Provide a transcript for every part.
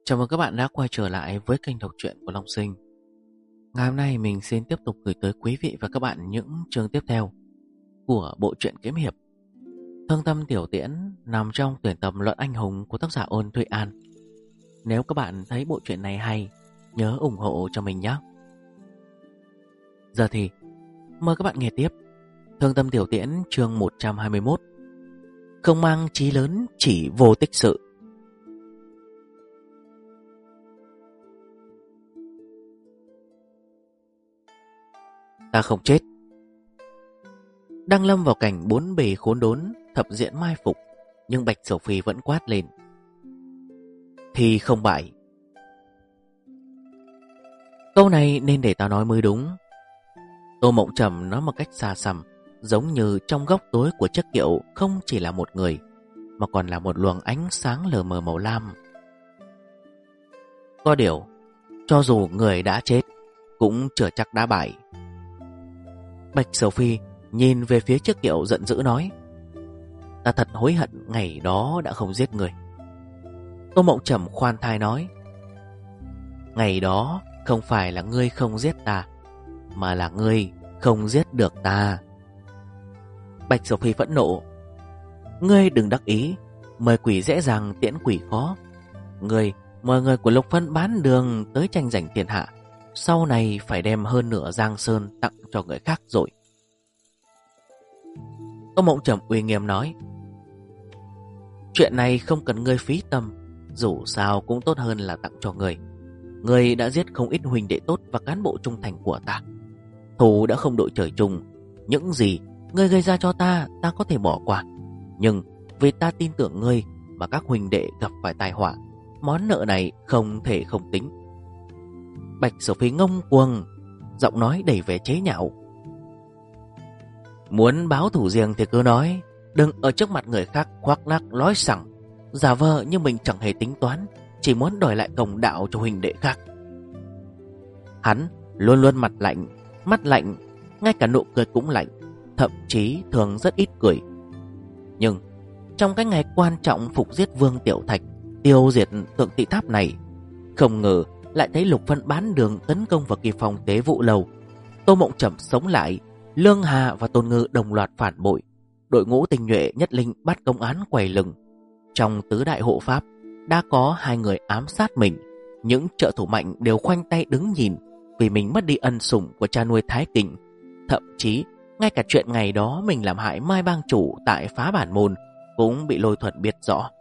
Chào mừng các bạn đã quay trở lại với kênh đọc truyện của Long Sinh. Ngày hôm nay mình xin tiếp tục gửi tới quý vị và các bạn những chương tiếp theo của bộ truyện kiếm hiệp Thương Tâm Tiểu Tiễn, nằm trong tuyển tập Luận Anh Hùng của tác giả Ôn Thụy An. Nếu các bạn thấy bộ truyện này hay, nhớ ủng hộ cho mình nhé. Giờ thì mời các bạn nghe tiếp Thương Tâm Tiểu Tiễn chương 121. Không mang chí lớn, chỉ vô tích sự. Ta không chết. Đang lâm vào cảnh bốn bề khốn đốn, thập diện mai phục, nhưng Bạch Sầu Phi vẫn quát lên: thì không bại. Câu này nên để ta nói mới đúng. Tô Mộng Trầm nói một cách xa xăm, giống như trong góc tối của chiếc kiệu không chỉ là một người, mà còn là một luồng ánh sáng lờ mờ màu lam. Có điều, cho dù người đã chết, cũng chưa chắc đã bại. Bạch Sầu Phi nhìn về phía chiếc kiệu giận dữ nói: ta thật hối hận ngày đó đã không giết người. Tô Mộng Trầm khoan thai nói: ngày đó không phải là ngươi không giết ta, mà là ngươi không giết được ta. Bạch Sầu Phi phẫn nộ: ngươi đừng đắc ý, mời quỷ dễ dàng tiễn quỷ khó. Ngươi mời người của Lục Phân bán đường tới tranh giành thiên hạ, sau này phải đem hơn nửa Giang Sơn tặng cho người khác rồi. Tô Mộng Trầm uy nghiêm nói: chuyện này không cần ngươi phí tâm, dù sao cũng tốt hơn là tặng cho ngươi. Ngươi đã giết không ít huynh đệ tốt và cán bộ trung thành của ta. Thù đã không đội trời chung, những gì ngươi gây ra cho ta, ta có thể bỏ qua. Nhưng vì ta tin tưởng ngươi mà các huynh đệ gặp phải tai họa, món nợ này không thể không tính. Bạch Sầu Phi ngông cuồng, giọng nói đầy vẻ chế nhạo: muốn báo thù riêng thì cứ nói, đừng ở trước mặt người khác khoác lác nói sẵn, giả vờ như mình chẳng hề tính toán, chỉ muốn đòi lại công đạo cho huynh đệ khác. Hắn luôn luôn mặt lạnh, ngay cả nụ cười cũng lạnh, thậm chí thường rất ít cười. Nhưng trong cái ngày quan trọng phục giết Vương Tiểu Thạch, tiêu diệt Tượng Tị Tháp này, không ngờ lại thấy Lục Phân bán đường tấn công vào Kỳ Phong Tế Vụ Lầu. Tô Mộng Trầm sống lại, Lương Hà và Tôn Ngư đồng loạt phản bội, đội ngũ tinh nhuệ nhất linh bắt công án quầy lừng. Trong tứ đại hộ pháp đã có 2 người ám sát mình. Những trợ thủ mạnh đều khoanh tay đứng nhìn vì mình mất đi ân sủng của cha nuôi Thái Kình. Thậm chí ngay cả chuyện ngày đó mình làm hại Mai Bang Chủ tại Phá Bản Môn cũng bị Lôi Thuần biết rõ.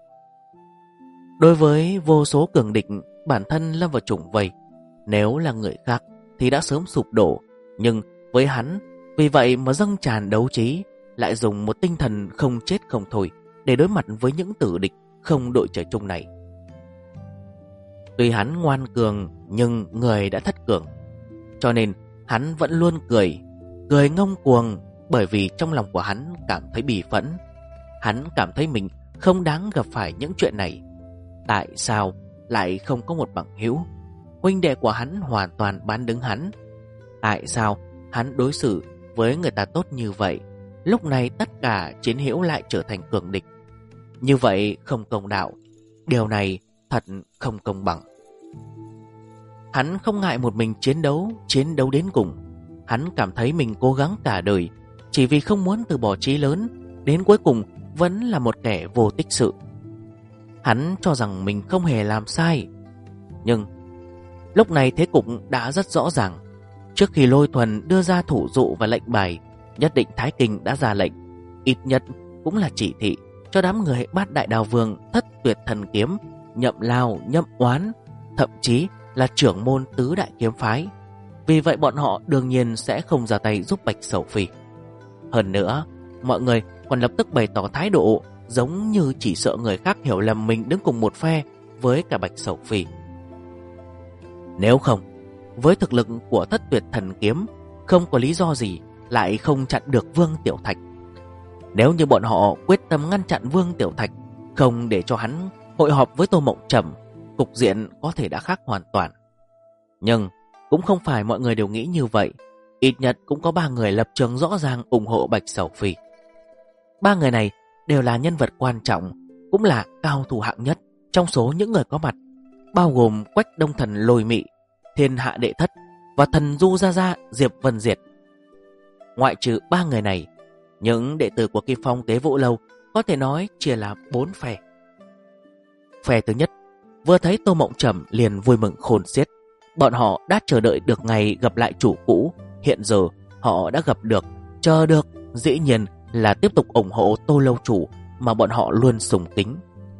Đối với vô số cường địch, bản thân lâm vào chủng vây. Nếu là người khác thì đã sớm sụp đổ, nhưng với hắn, vì vậy mà dâng tràn đấu trí, lại dùng một tinh thần không chết không thôi để đối mặt với những tử địch không đội trời chung này. Tuy hắn ngoan cường, nhưng người đã thất cường, cho nên hắn vẫn luôn cười ngông cuồng, bởi vì trong lòng của hắn cảm thấy bì phẫn. Hắn cảm thấy mình không đáng gặp phải những chuyện này. Tại sao lại không có một bằng hữu? Huynh đệ của hắn hoàn toàn bán đứng hắn. Tại sao hắn đối xử với người ta tốt như vậy, lúc này tất cả chiến hữu lại trở thành cường địch? Như vậy không công đạo, điều này thật không công bằng. Hắn không ngại một mình chiến đấu đến cùng. Hắn cảm thấy mình cố gắng cả đời chỉ vì không muốn từ bỏ chí lớn, đến cuối cùng vẫn là một kẻ vô tích sự. Hắn cho rằng mình không hề làm sai. Nhưng lúc này thế cục đã rất rõ ràng. Trước khi Lôi Thuần đưa ra thủ dụ và lệnh bài, nhất định Thái Kình đã ra lệnh, ít nhất cũng là chỉ thị cho đám người Bát Đại Đao Vương, Thất Tuyệt Thần Kiếm, Nhậm Lao, Nhậm Oán, thậm chí là trưởng môn Tứ Đại Kiếm Phái. Vì vậy bọn họ đương nhiên sẽ không ra tay giúp Bạch Sầu Phi. Hơn nữa, mọi người còn lập tức bày tỏ thái độ giống như chỉ sợ người khác hiểu lầm mình đứng cùng một phe với cả Bạch Sầu Phi. Nếu không, với thực lực của Thất Tuyệt Thần Kiếm, không có lý do gì lại không chặn được Vương Tiểu Thạch. Nếu như bọn họ quyết tâm ngăn chặn Vương Tiểu Thạch, không để cho hắn hội họp với Tô Mộng Trầm, cục diện có thể đã khác hoàn toàn. Nhưng cũng không phải mọi người đều nghĩ như vậy. Ít nhất cũng có 3 người lập trường rõ ràng ủng hộ Bạch Sầu Phi. 3 người này đều là nhân vật quan trọng, cũng là cao thủ hạng nhất trong số những người có mặt. bao gồm Quách Đông Thần Lôi Mị, Thiên Hạ Đệ Thất và Thần Du Gia Gia Diệp Vân Diệt. Ngoại trừ 3 người này, những đệ tử của Kim Phong Tế Vũ Lâu có thể nói chia làm 4 phe. Phe thứ nhất vừa thấy Tô Mộng Trầm liền vui mừng khôn xiết. Bọn họ đã chờ đợi được ngày gặp lại chủ cũ. Hiện giờ họ đã gặp được, chờ được, dĩ nhiên là tiếp tục ủng hộ Tô Lâu chủ mà bọn họ luôn sùng kính.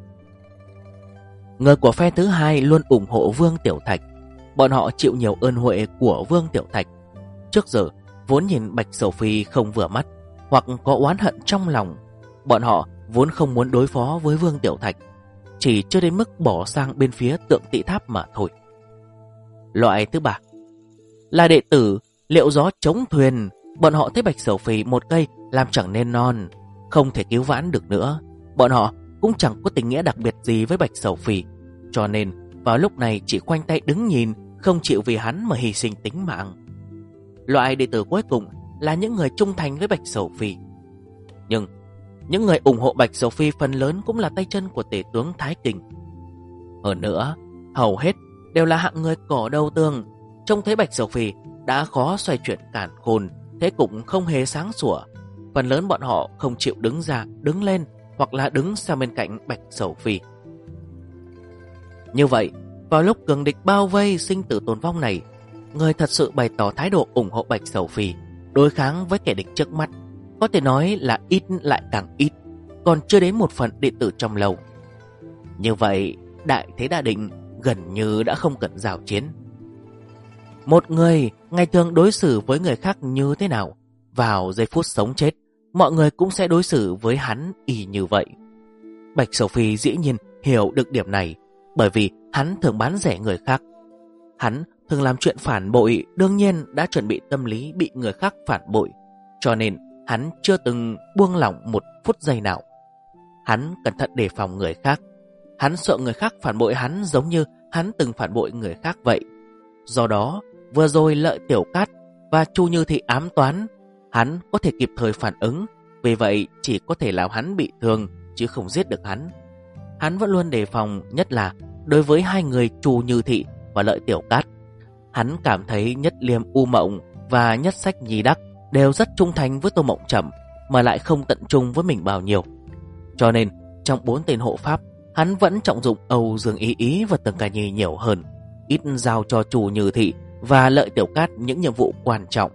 Người của phe thứ hai luôn ủng hộ Vương Tiểu Thạch. Bọn họ chịu nhiều ơn huệ của Vương Tiểu Thạch. Trước giờ vốn nhìn Bạch Sầu Phi không vừa mắt hoặc có oán hận trong lòng. Bọn họ vốn không muốn đối phó với Vương Tiểu Thạch, chỉ chưa đến mức bỏ sang bên phía Tượng Tị Tháp mà thôi. Loại thứ ba là đệ tử Liệu Gió Chống Thuyền. Bọn họ thấy Bạch Sầu Phi một cây làm chẳng nên non, không thể cứu vãn được nữa. Bọn họ cũng chẳng có tình nghĩa đặc biệt gì với Bạch Sầu Phi, cho nên vào lúc này chỉ khoanh tay đứng nhìn, không chịu vì hắn mà hy sinh tính mạng. Loại đệ tử cuối cùng là những người trung thành với Bạch Sầu Phi. Nhưng những người ủng hộ Bạch Sầu Phi phần lớn cũng là tay chân của tể tướng Thái Kình. Hơn nữa, hầu hết đều là hạng người cỏ đầu tường. Trông thấy Bạch Sầu Phi đã khó xoay chuyển càn khôn, thế cũng không hề sáng sủa. Phần lớn bọn họ không chịu đứng ra, đứng lên hoặc là đứng sang bên cạnh Bạch Sầu Phi. Như vậy, vào lúc cường địch bao vây sinh tử tồn vong này, người thật sự bày tỏ thái độ ủng hộ Bạch Sầu Phi đối kháng với kẻ địch trước mắt có thể nói là ít lại càng ít, còn chưa đến 1/10 đệ tử trong lầu. Như vậy, đại thế đã định, gần như đã không cần giao chiến. Một người ngày thường đối xử với người khác như thế nào, vào giây phút sống chết, mọi người cũng sẽ đối xử với hắn y như vậy. Bạch Sầu Phi dĩ nhiên hiểu được điểm này, bởi vì hắn thường bán rẻ người khác. Hắn thường làm chuyện phản bội, đương nhiên đã chuẩn bị tâm lý bị người khác phản bội, cho nên hắn chưa từng buông lỏng một phút giây nào. Hắn cẩn thận đề phòng người khác. Hắn sợ người khác phản bội hắn giống như hắn từng phản bội người khác vậy. Do đó, vừa rồi Lợi Tiểu Cát và Chu Như Thị ám toán, hắn có thể kịp thời phản ứng, vì vậy chỉ có thể làm hắn bị thương chứ không giết được hắn. Hắn vẫn luôn đề phòng, nhất là đối với hai người Chu Như Thị và Lợi Tiểu Cát. Hắn cảm thấy Nhất Liêm U Mộng và Nhất Sách Nhi Đắc đều rất trung thành với Tô Mộng Trầm, mà lại không tận trung với mình bao nhiêu. Cho nên trong 4 tên hộ pháp, hắn vẫn trọng dụng Âu Dương Ý Ý và Tần Ca Nhi nhiều hơn, ít giao cho Chu Như Thị và Lợi Tiểu Cát những nhiệm vụ quan trọng.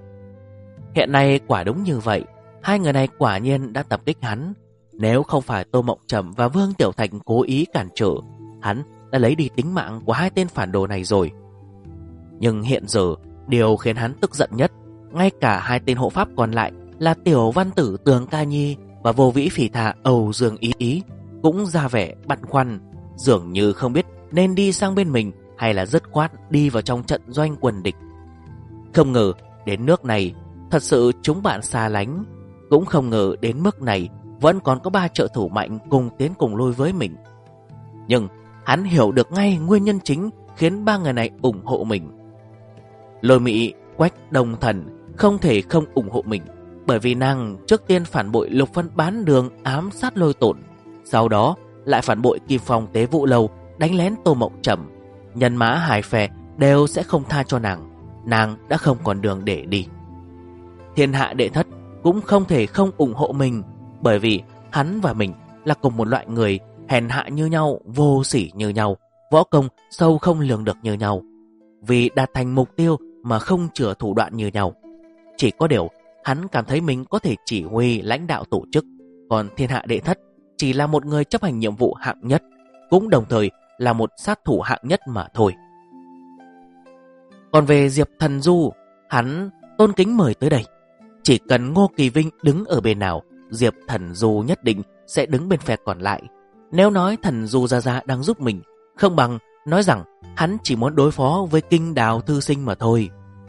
Hiện nay quả đúng như vậy, hai người này quả nhiên đã tập kích hắn. Nếu không phải Tô Mộng Trầm và Vương Tiểu Thạch cố ý cản trở, hắn đã lấy đi tính mạng của hai tên phản đồ này rồi. Nhưng hiện giờ, điều khiến hắn tức giận nhất, ngay cả hai tên hộ pháp còn lại là Tiểu Văn Tử Tường Ca Nhi và Vô Vĩ Phỉ Thà Âu Dương Ý Ý cũng ra vẻ băn khoăn, dường như không biết nên đi sang bên mình hay là dứt khoát đi vào trong trận doanh quân địch. Không ngờ đến nước này, thật sự chúng bạn xa lánh. Cũng không ngờ đến mức này vẫn còn có 3 trợ thủ mạnh cùng tiến cùng lui với mình. Nhưng hắn hiểu được ngay nguyên nhân chính khiến 3 người này ủng hộ mình. Lôi Mị, Quách Đông Thần không thể không ủng hộ mình, bởi vì nàng trước tiên phản bội Lục Vân bán đường ám sát Lôi Tổn, sau đó lại phản bội Kim Phong Tế Vũ Lâu đánh lén Tô Mộng Trầm. Nhân mã hai phe đều sẽ không tha cho nàng đã không còn đường để đi. Thiên Hạ Đệ Thất cũng không thể không ủng hộ mình, bởi vì hắn và mình là cùng một loại người, hèn hạ như nhau, vô sỉ như nhau, võ công sâu không lường được như nhau, vì đạt thành mục tiêu mà không chừa thủ đoạn như nhau. Chỉ có điều hắn cảm thấy mình có thể chỉ huy lãnh đạo tổ chức, còn Thiên Hạ Đệ Thất chỉ là một người chấp hành nhiệm vụ hạng nhất, cũng đồng thời là một sát thủ hạng nhất mà thôi. Còn về Diệp Thần Du, hắn tôn kính mời tới đây. Chỉ cần Ngô Kỳ Vinh đứng ở bên nào, Diệp Thần Du nhất định sẽ đứng bên phe còn lại. Nếu nói Thần Du Gia Gia đang giúp mình, không bằng nói rằng hắn chỉ muốn đối phó với Kinh Đào Thư Sinh mà thôi.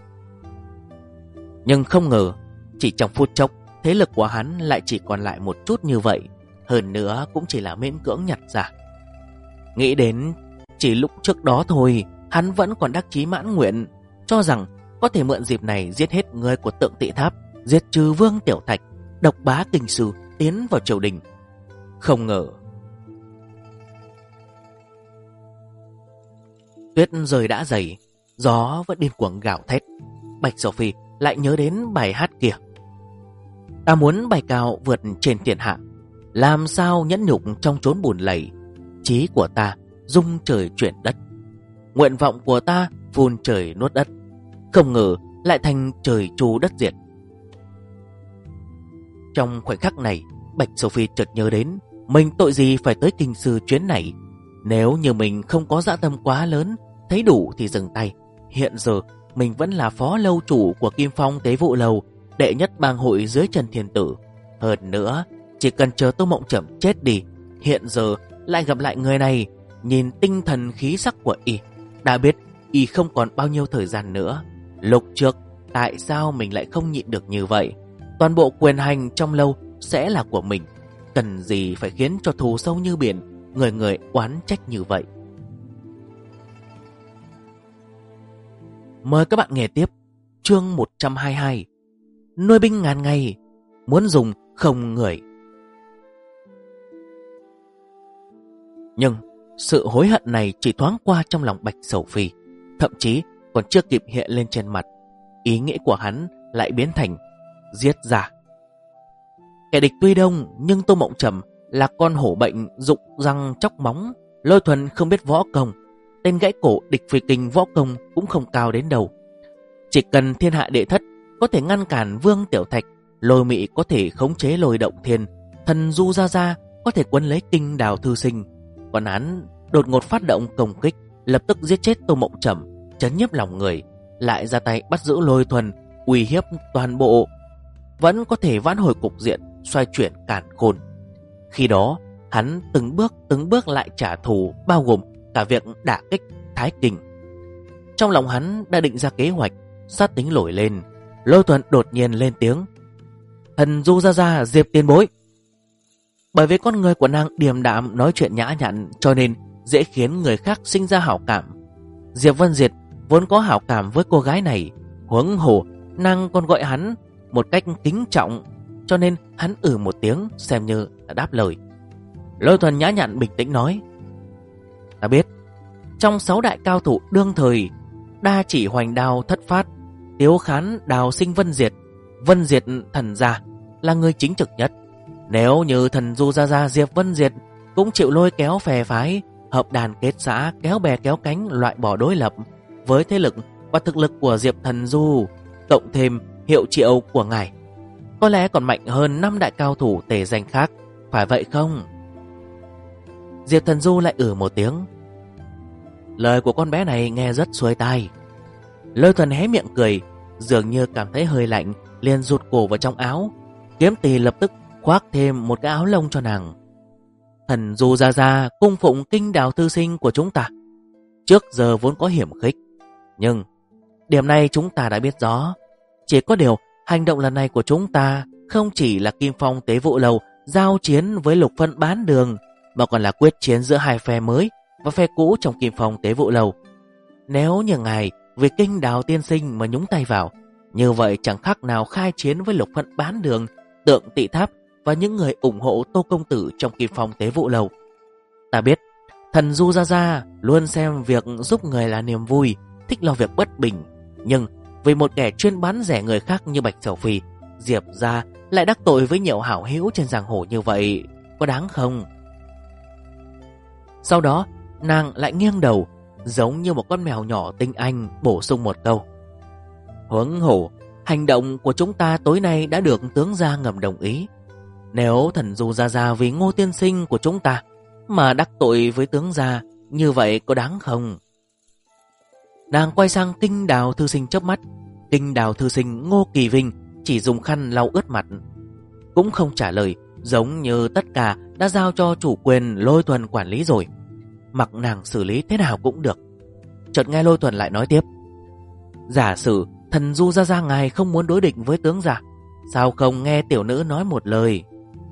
Nhưng không ngờ, chỉ trong phút chốc, thế lực của hắn lại chỉ còn lại một chút như vậy. Hơn nữa cũng chỉ là miễn cưỡng nhặt ra. Nghĩ đến chỉ lúc trước đó thôi, hắn vẫn còn đắc chí mãn nguyện, cho rằng có thể mượn dịp này giết hết người của Tượng Tị Tháp, diệt trừ Vương Tiểu Thạch, độc bá kinh sư, tiến vào triều đình. Không ngờ Tuyết rơi đã dày, gió vẫn điên cuồng gào thét. Bạch Sầu Phi lại nhớ đến bài hát kia. Ta muốn bay cao vượt trên thiên hạ, làm sao nhẫn nhục trong chốn bùn lầy. Chí của ta dung trời chuyển đất, nguyện vọng của ta phun trời nuốt đất. Không ngờ lại thành trời chu đất diệt. Trong khoảnh khắc này, Bạch Sầu Phi chợt nhớ đến mình tội gì phải tới kinh sư chuyến này. Nếu như mình không có dã tâm quá lớn, thấy đủ thì dừng tay. Hiện giờ mình vẫn là phó lâu chủ của Kim Phong Tế Vụ Lầu, đệ nhất bang hội dưới Trần Thiên Tử. Hơn nữa, chỉ cần chờ Tô Mộng Trầm chết đi, hiện giờ lại gặp lại người này, nhìn tinh thần khí sắc của y, đã biết y không còn bao nhiêu thời gian nữa. Lúc trước, tại sao mình lại không nhịn được như vậy? Toàn bộ quyền hành trong lâu sẽ là của mình, cần gì phải khiến cho thù sâu như biển, người người oán trách như vậy. Mời các bạn nghe tiếp chương 122. Nuôi binh ngàn ngày, muốn dùng không người. Nhưng sự hối hận này chỉ thoáng qua trong lòng Bạch Sầu Phi, thậm chí còn chưa kịp hiện lên trên mặt, ý nghĩa của hắn lại biến thành giết ra. Kẻ địch tuy đông, nhưng Tô Mộng Trầm là con hổ bệnh rụng răng chóc móng. Lôi Thuần không biết võ công, tên gãy cổ địch phi kinh võ công cũng không cao đến đâu. Chỉ cần thiên hạ đệ thất có thể ngăn cản Vương Tiểu Thạch, Lôi Mị có thể khống chế Lôi Động Thiên, Thần Du Gia Gia có thể quấn lấy Kinh Đào Thư Sinh, còn hắn đột ngột phát động công kích, lập tức giết chết Tô Mộng Trầm, chấn nhiếp lòng người, lại ra tay bắt giữ Lôi Thuần, uy hiếp toàn bộ, vẫn có thể vãn hồi cục diện, xoay chuyển càn khôn. Khi đó hắn từng bước lại trả thù, bao gồm cả việc đả kích Thái Kinh. Trong lòng hắn đã định ra kế hoạch, sát tính nổi lên. Lôi Thuần đột nhiên lên tiếng: Thần Du Gia Gia, Diệp tiền bối. Bởi vì con người của nàng điềm đạm, nói chuyện nhã nhặn, cho nên dễ khiến người khác sinh ra hảo cảm. Diệp Vân Diệt vốn có hảo cảm với cô gái này, huống hồ nàng còn gọi hắn một cách kính trọng, cho nên hắn một tiếng xem như đã đáp lời. Lôi Thuần nhã nhặn bình tĩnh nói: Ta biết, trong 6 đại cao thủ đương thời, Đa Chỉ Hoành Đao thất phát, Tiếu Khán đào sinh Vân Diệt thần gia là người chính trực nhất. Nếu như Thần Du Gia Gia Diệp Vân Diệt cũng chịu lôi kéo phe phái, hợp đàn kết xã, kéo bè kéo cánh, loại bỏ đối lập, với thế lực và thực lực của Diệp Thần Du, cộng thêm hiệu triệu của ngài, có lẽ còn mạnh hơn 5 đại cao thủ tề danh khác, phải vậy không? Diệp Thần Du lại một tiếng. Lời của con bé này nghe rất xuôi tai. Lôi Thuần hé miệng cười, dường như cảm thấy hơi lạnh, liền rụt cổ vào trong áo. Kiếm Tỳ lập tức khoác thêm một cái áo lông cho nàng. Thần Du Gia Gia cung phụng Kinh Đào Thư Sinh của chúng ta, trước giờ vốn có hiểm khích, nhưng điểm này chúng ta đã biết rõ. Chỉ có điều hành động lần này của chúng ta không chỉ là Kim Phong Tế Vụ Lầu giao chiến với Lục Phân Bán Đường, mà còn là quyết chiến giữa hai phe mới và phe cũ trong Kim Phong Tế Vụ Lầu. Nếu như ngài vì Kinh Đào tiên sinh mà nhúng tay vào, như vậy chẳng khác nào khai chiến với Lục Phân Bán Đường, Tượng Tị Tháp và những người ủng hộ Tô công tử trong Kim Phong Tế Vụ Lầu. Ta biết Thần Du Gia Gia luôn xem việc giúp người là niềm vui, thích lo việc bất bình, nhưng vì một kẻ chuyên bán rẻ người khác như Bạch Sầu Phi, Diệp gia lại đắc tội với nhiều hảo hữu trên giang hồ như vậy, có đáng không? Sau đó nàng lại nghiêng đầu, giống như một con mèo nhỏ tinh anh, bổ sung một câu: Huống hồ, hành động của chúng ta tối nay đã được tướng gia ngầm đồng ý. Nếu Thần Du Gia Gia vì Ngô tiên sinh của chúng ta mà đắc tội với tướng gia, như vậy có đáng không? Nàng quay sang Kinh Đào Thư Sinh chớp mắt. Kinh Đào Thư Sinh Ngô Kỳ Vinh chỉ dùng khăn lau ướt mặt, cũng không trả lời, giống như tất cả đã giao cho chủ quyền Lôi Thuần quản lý rồi, mặc nàng xử lý thế nào cũng được. Chợt nghe Lôi Thuần lại nói tiếp: Giả sử Thần Du Gia Gia ngài không muốn đối địch với tướng gia, sao không nghe tiểu nữ nói một lời?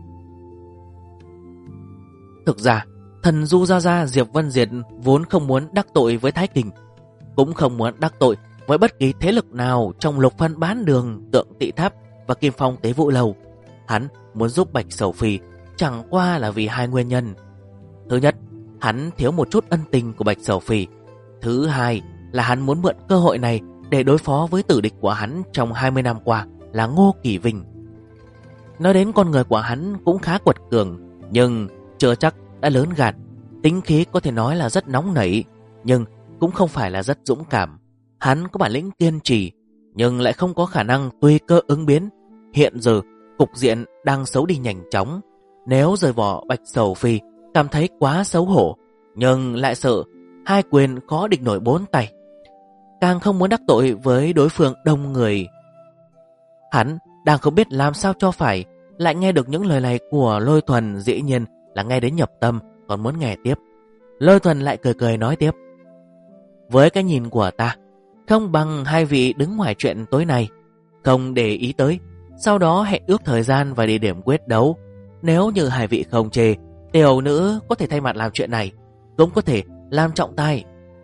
Thực ra Thần Du Gia Gia Diệp Vân Diệt vốn không muốn đắc tội với Thái Kinh, cũng không muốn đắc tội với bất kỳ thế lực nào trong Lục Phân Bán Đường, Tượng Tị Tháp và Kim Phong Tế Vụ Lầu. Hắn muốn giúp Bạch Sầu Phi chẳng qua là vì hai nguyên nhân. Thứ nhất, hắn thiếu một chút ân tình của Bạch Sầu Phi. Thứ hai là hắn muốn mượn cơ hội này để đối phó với tử địch của hắn trong 20 năm qua là Ngô Kỳ Vinh. Nói đến con người của hắn cũng khá quật cường, nhưng chưa chắc đã lớn gan. Tính khí có thể nói là rất nóng nảy, nhưng cũng không phải là rất dũng cảm. Hắn có bản lĩnh kiên trì, nhưng lại không có khả năng tùy cơ ứng biến. Hiện giờ cục diện đang xấu đi nhanh chóng. Nếu rời bỏ Bạch Sầu Phi cảm thấy quá xấu hổ, nhưng lại sợ hai quyền khó địch nổi bốn tay, càng không muốn đắc tội với đối phương đông người. Hắn đang không biết làm sao cho phải, lại nghe được những lời này của Lôi Thuần, dĩ nhiên là nghe đến nhập tâm, còn muốn nghe tiếp. Lôi Thuần lại cười cười nói tiếp: với cái nhìn của ta, không bằng hai vị đứng ngoài chuyện tối nay, không để ý tới, sau đó hẹn ước thời gian và địa điểm quyết đấu. Nếu như hai vị không chê, tiểu nữ có thể thay mặt làm chuyện này, cũng có thể làm trọng tài.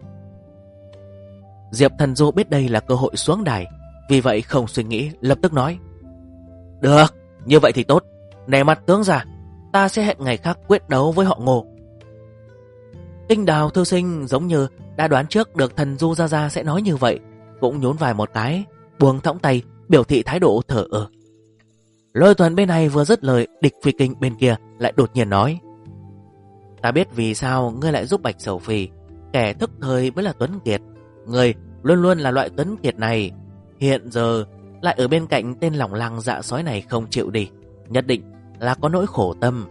Diệp Thần Du biết đây là cơ hội xuống đài, vì vậy không suy nghĩ, lập tức nói: được, như vậy thì tốt. Nể mặt tướng già, ta sẽ hẹn ngày khác quyết đấu với họ Ngô. Tinh Đào thư sinh giống như đã đoán trước được Thần Du ra ra sẽ nói như vậy, cũng nhún vai một cái, buông thõng tay, biểu thị thái độ thờ ơ. Lôi Thuần bên này vừa dứt lời, Địch Phi Kinh bên kia lại đột nhiên nói: ta biết vì sao ngươi lại giúp Bạch Sầu Phi. Kẻ thức thời mới là tuấn kiệt. Ngươi luôn luôn là loại tuấn kiệt này, hiện giờ lại ở bên cạnh tên lòng lăng dạ sói này không chịu đi, nhất định là có nỗi khổ tâm.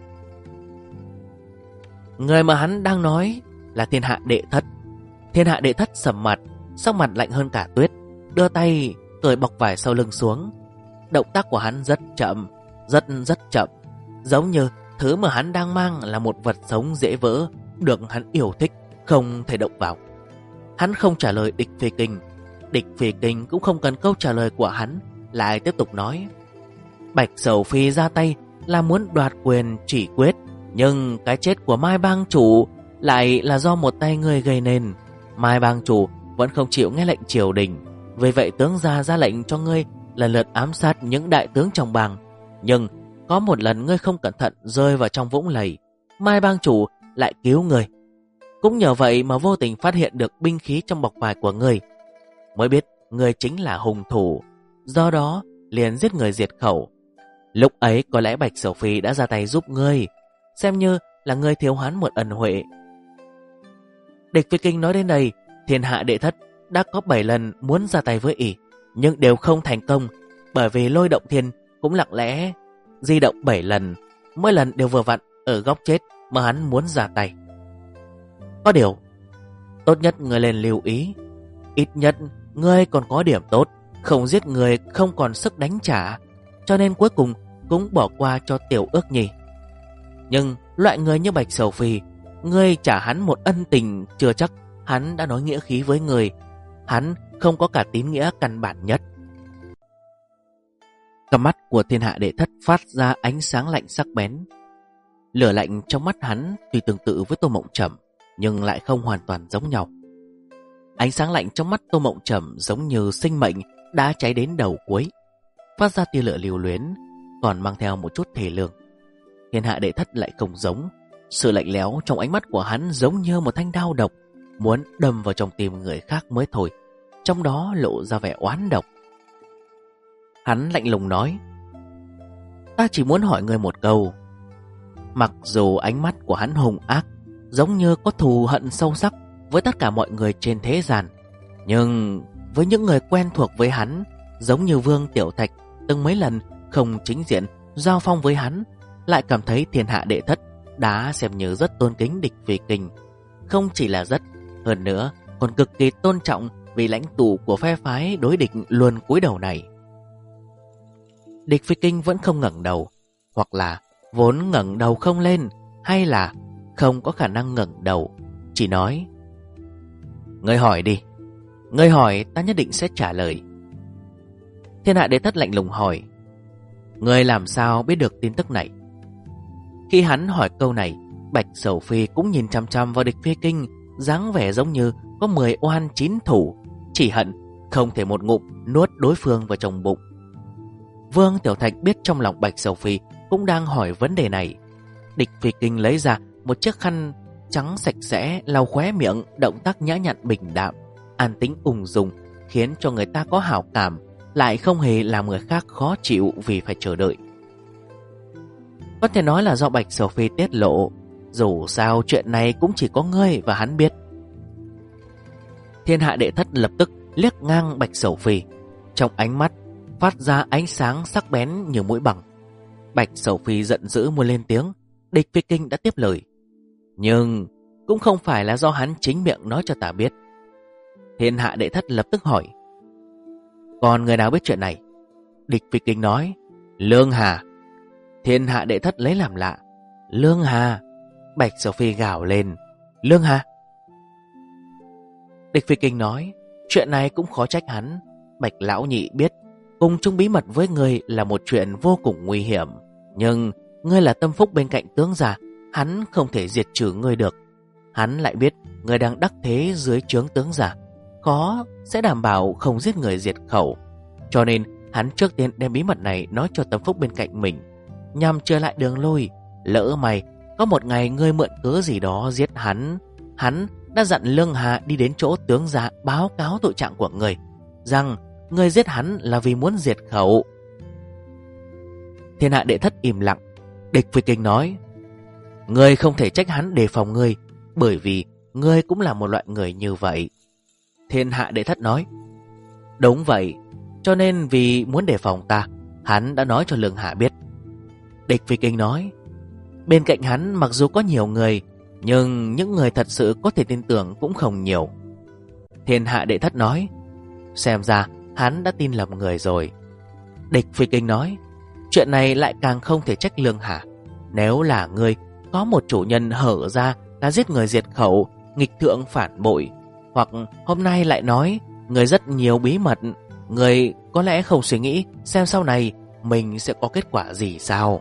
Người mà hắn đang nói là Thiên Hạ Đệ Thất. Thiên Hạ Đệ Thất sầm mặt, sắc mặt lạnh hơn cả tuyết, đưa tay cởi bọc vải sau lưng xuống. Động tác của hắn rất chậm, rất chậm, giống như thứ mà hắn đang mang là một vật sống dễ vỡ, được hắn yêu thích, không thể động vào. Hắn không trả lời Địch Phi Kinh. Địch Phi Kinh cũng không cần câu trả lời của hắn, lại tiếp tục nói: Bạch Sầu Phi ra tay là muốn đoạt quyền chỉ quyết, nhưng cái chết của Mai Bang Chủ lại là do một tay người gây nên. Mai Bang Chủ vẫn không chịu nghe lệnh triều đình, vì vậy tướng gia ra lệnh cho ngươi lần lượt ám sát những đại tướng trong bang. Nhưng có một lần ngươi không cẩn thận rơi vào trong vũng lầy, Mai Bang Chủ lại cứu ngươi. Cũng nhờ vậy mà vô tình phát hiện được binh khí trong bọc vải của ngươi, mới biết ngươi chính là hung thủ, do đó liền giết người diệt khẩu. Lúc ấy có lẽ Bạch Sầu Phi đã ra tay giúp ngươi, xem như là ngươi thiếu hắn một ân huệ. Địch Phi Kinh nói đến đây, Thiên Hạ Đệ Thất đã có 7 lần muốn ra tay với ỷ, nhưng đều không thành công, bởi vì Lôi Động Thiên cũng lặng lẽ di động 7 lần, mỗi lần đều vừa vặn ở góc chết mà hắn muốn ra tay. Có điều, tốt nhất ngươi lên lưu ý, ít nhất ngươi còn có điểm tốt, không giết người không còn sức đánh trả, cho nên cuối cùng cũng bỏ qua cho Tiểu Ước Nhi. Nhưng loại người như Bạch Sầu Phi, ngươi trả hắn một ân tình, chưa chắc hắn đã nói nghĩa khí với người. Hắn không có cả tín nghĩa căn bản nhất. Cặp mắt của Thiên Hạ Đệ Thất phát ra ánh sáng lạnh sắc bén. Lửa lạnh trong mắt hắn tuy tương tự với Tô Mộng Trầm, nhưng lại không hoàn toàn giống nhau. Ánh sáng lạnh trong mắt Tô Mộng Trầm giống như sinh mệnh đã cháy đến đầu cuối, phát ra tia lửa lưu luyến, còn mang theo một chút thể lương. Thiên Hạ Đệ Thất lại không giống. Sự lạnh lẽo trong ánh mắt của hắn giống như một thanh đao độc, muốn đâm vào trong tim người khác mới thôi, trong đó lộ ra vẻ oán độc. Hắn lạnh lùng nói: ta chỉ muốn hỏi ngươi một câu. Mặc dù ánh mắt của hắn hung ác, giống như có thù hận sâu sắc với tất cả mọi người trên thế gian, nhưng với những người quen thuộc với hắn, giống như Vương Tiểu Thạch từng mấy lần không chính diện giao phong với hắn, lại cảm thấy Thiên Hạ Đệ Thất đã xem như rất tôn kính Địch Phi Kinh. Không chỉ là rất, hơn nữa còn cực kỳ tôn trọng vị lãnh tụ của phe phái đối địch luôn cúi đầu này. Địch Phi Kinh vẫn không ngẩng đầu, hoặc là vốn ngẩng đầu không lên, hay là không có khả năng ngẩng đầu, chỉ nói: ngươi hỏi đi, ngươi hỏi ta nhất định sẽ trả lời. Thiên Hạ Đệ Thất lạnh lùng hỏi: ngươi làm sao biết được tin tức này? Khi hắn hỏi câu này, Bạch Sầu Phi cũng nhìn chăm chăm vào Địch Phi Kinh, dáng vẻ giống như có 10 oan 9 thủ, chỉ hận không thể một ngụm nuốt đối phương vào trong bụng. Vương Tiểu Thạch biết trong lòng Bạch Sầu Phi cũng đang hỏi vấn đề này. Địch Phi Kinh lấy ra một chiếc khăn trắng sạch sẽ, lau khóe miệng, động tác nhã nhặn bình đạm, an tĩnh ung dung, khiến cho người ta có hảo cảm, lại không hề làm người khác khó chịu vì phải chờ đợi. Có thể nói là do Bạch Sầu Phi tiết lộ, dù sao chuyện này cũng chỉ có ngươi và hắn biết. Thiên Hạ Đệ Thất lập tức liếc ngang Bạch Sầu Phi, trong ánh mắt phát ra ánh sáng sắc bén như mũi bằng. Bạch Sầu Phi giận dữ muốn lên tiếng, Địch Phi Kinh đã tiếp lời. Nhưng cũng không phải là do hắn chính miệng nói cho ta biết. Thiên Hạ Đệ Thất lập tức hỏi, còn người nào biết chuyện này? Địch Phi Kinh nói, Lương Hà. Thiên Hạ Đệ Thất lấy làm lạ, Lương Hà? Bạch Sầu Phi gào lên, Lương Hà? Địch Phi Kinh nói, chuyện này cũng khó trách hắn. Bạch Lão Nhị biết cùng chung bí mật với ngươi là một chuyện vô cùng nguy hiểm, nhưng ngươi là tâm phúc bên cạnh tướng già, hắn không thể diệt trừ ngươi được. Hắn lại biết ngươi đang đắc thế dưới trướng tướng già, khó sẽ đảm bảo không giết người diệt khẩu. Cho nên hắn trước tiên đem bí mật này nói cho tâm phúc bên cạnh mình, nhằm trở lại đường lui. Lỡ mày có một ngày ngươi mượn cớ gì đó giết hắn, hắn đã dặn Lương Hà đi đến chỗ tướng già báo cáo tội trạng của ngươi, rằng ngươi giết hắn là vì muốn diệt khẩu. Thiên Hạ Đệ Thất im lặng. Địch Phi Kinh nói, ngươi không thể trách hắn đề phòng ngươi, bởi vì ngươi cũng là một loại người như vậy. Thiên Hạ Đệ Thất nói, đúng vậy, cho nên vì muốn đề phòng ta, hắn đã nói cho Lương Hà biết. Địch Phi Kinh nói, bên cạnh hắn mặc dù có nhiều người, nhưng những người thật sự có thể tin tưởng cũng không nhiều. Thiên Hạ Đệ Thất nói, xem ra hắn đã tin lầm người rồi. Địch Phi Kinh nói, chuyện này lại càng không thể trách Lương Hà. Nếu là ngươi có một chủ nhân hở ra là giết người diệt khẩu, nghịch thượng phản bội, hoặc hôm nay lại nói người rất nhiều bí mật, người có lẽ không suy nghĩ xem sau này mình sẽ có kết quả gì sao?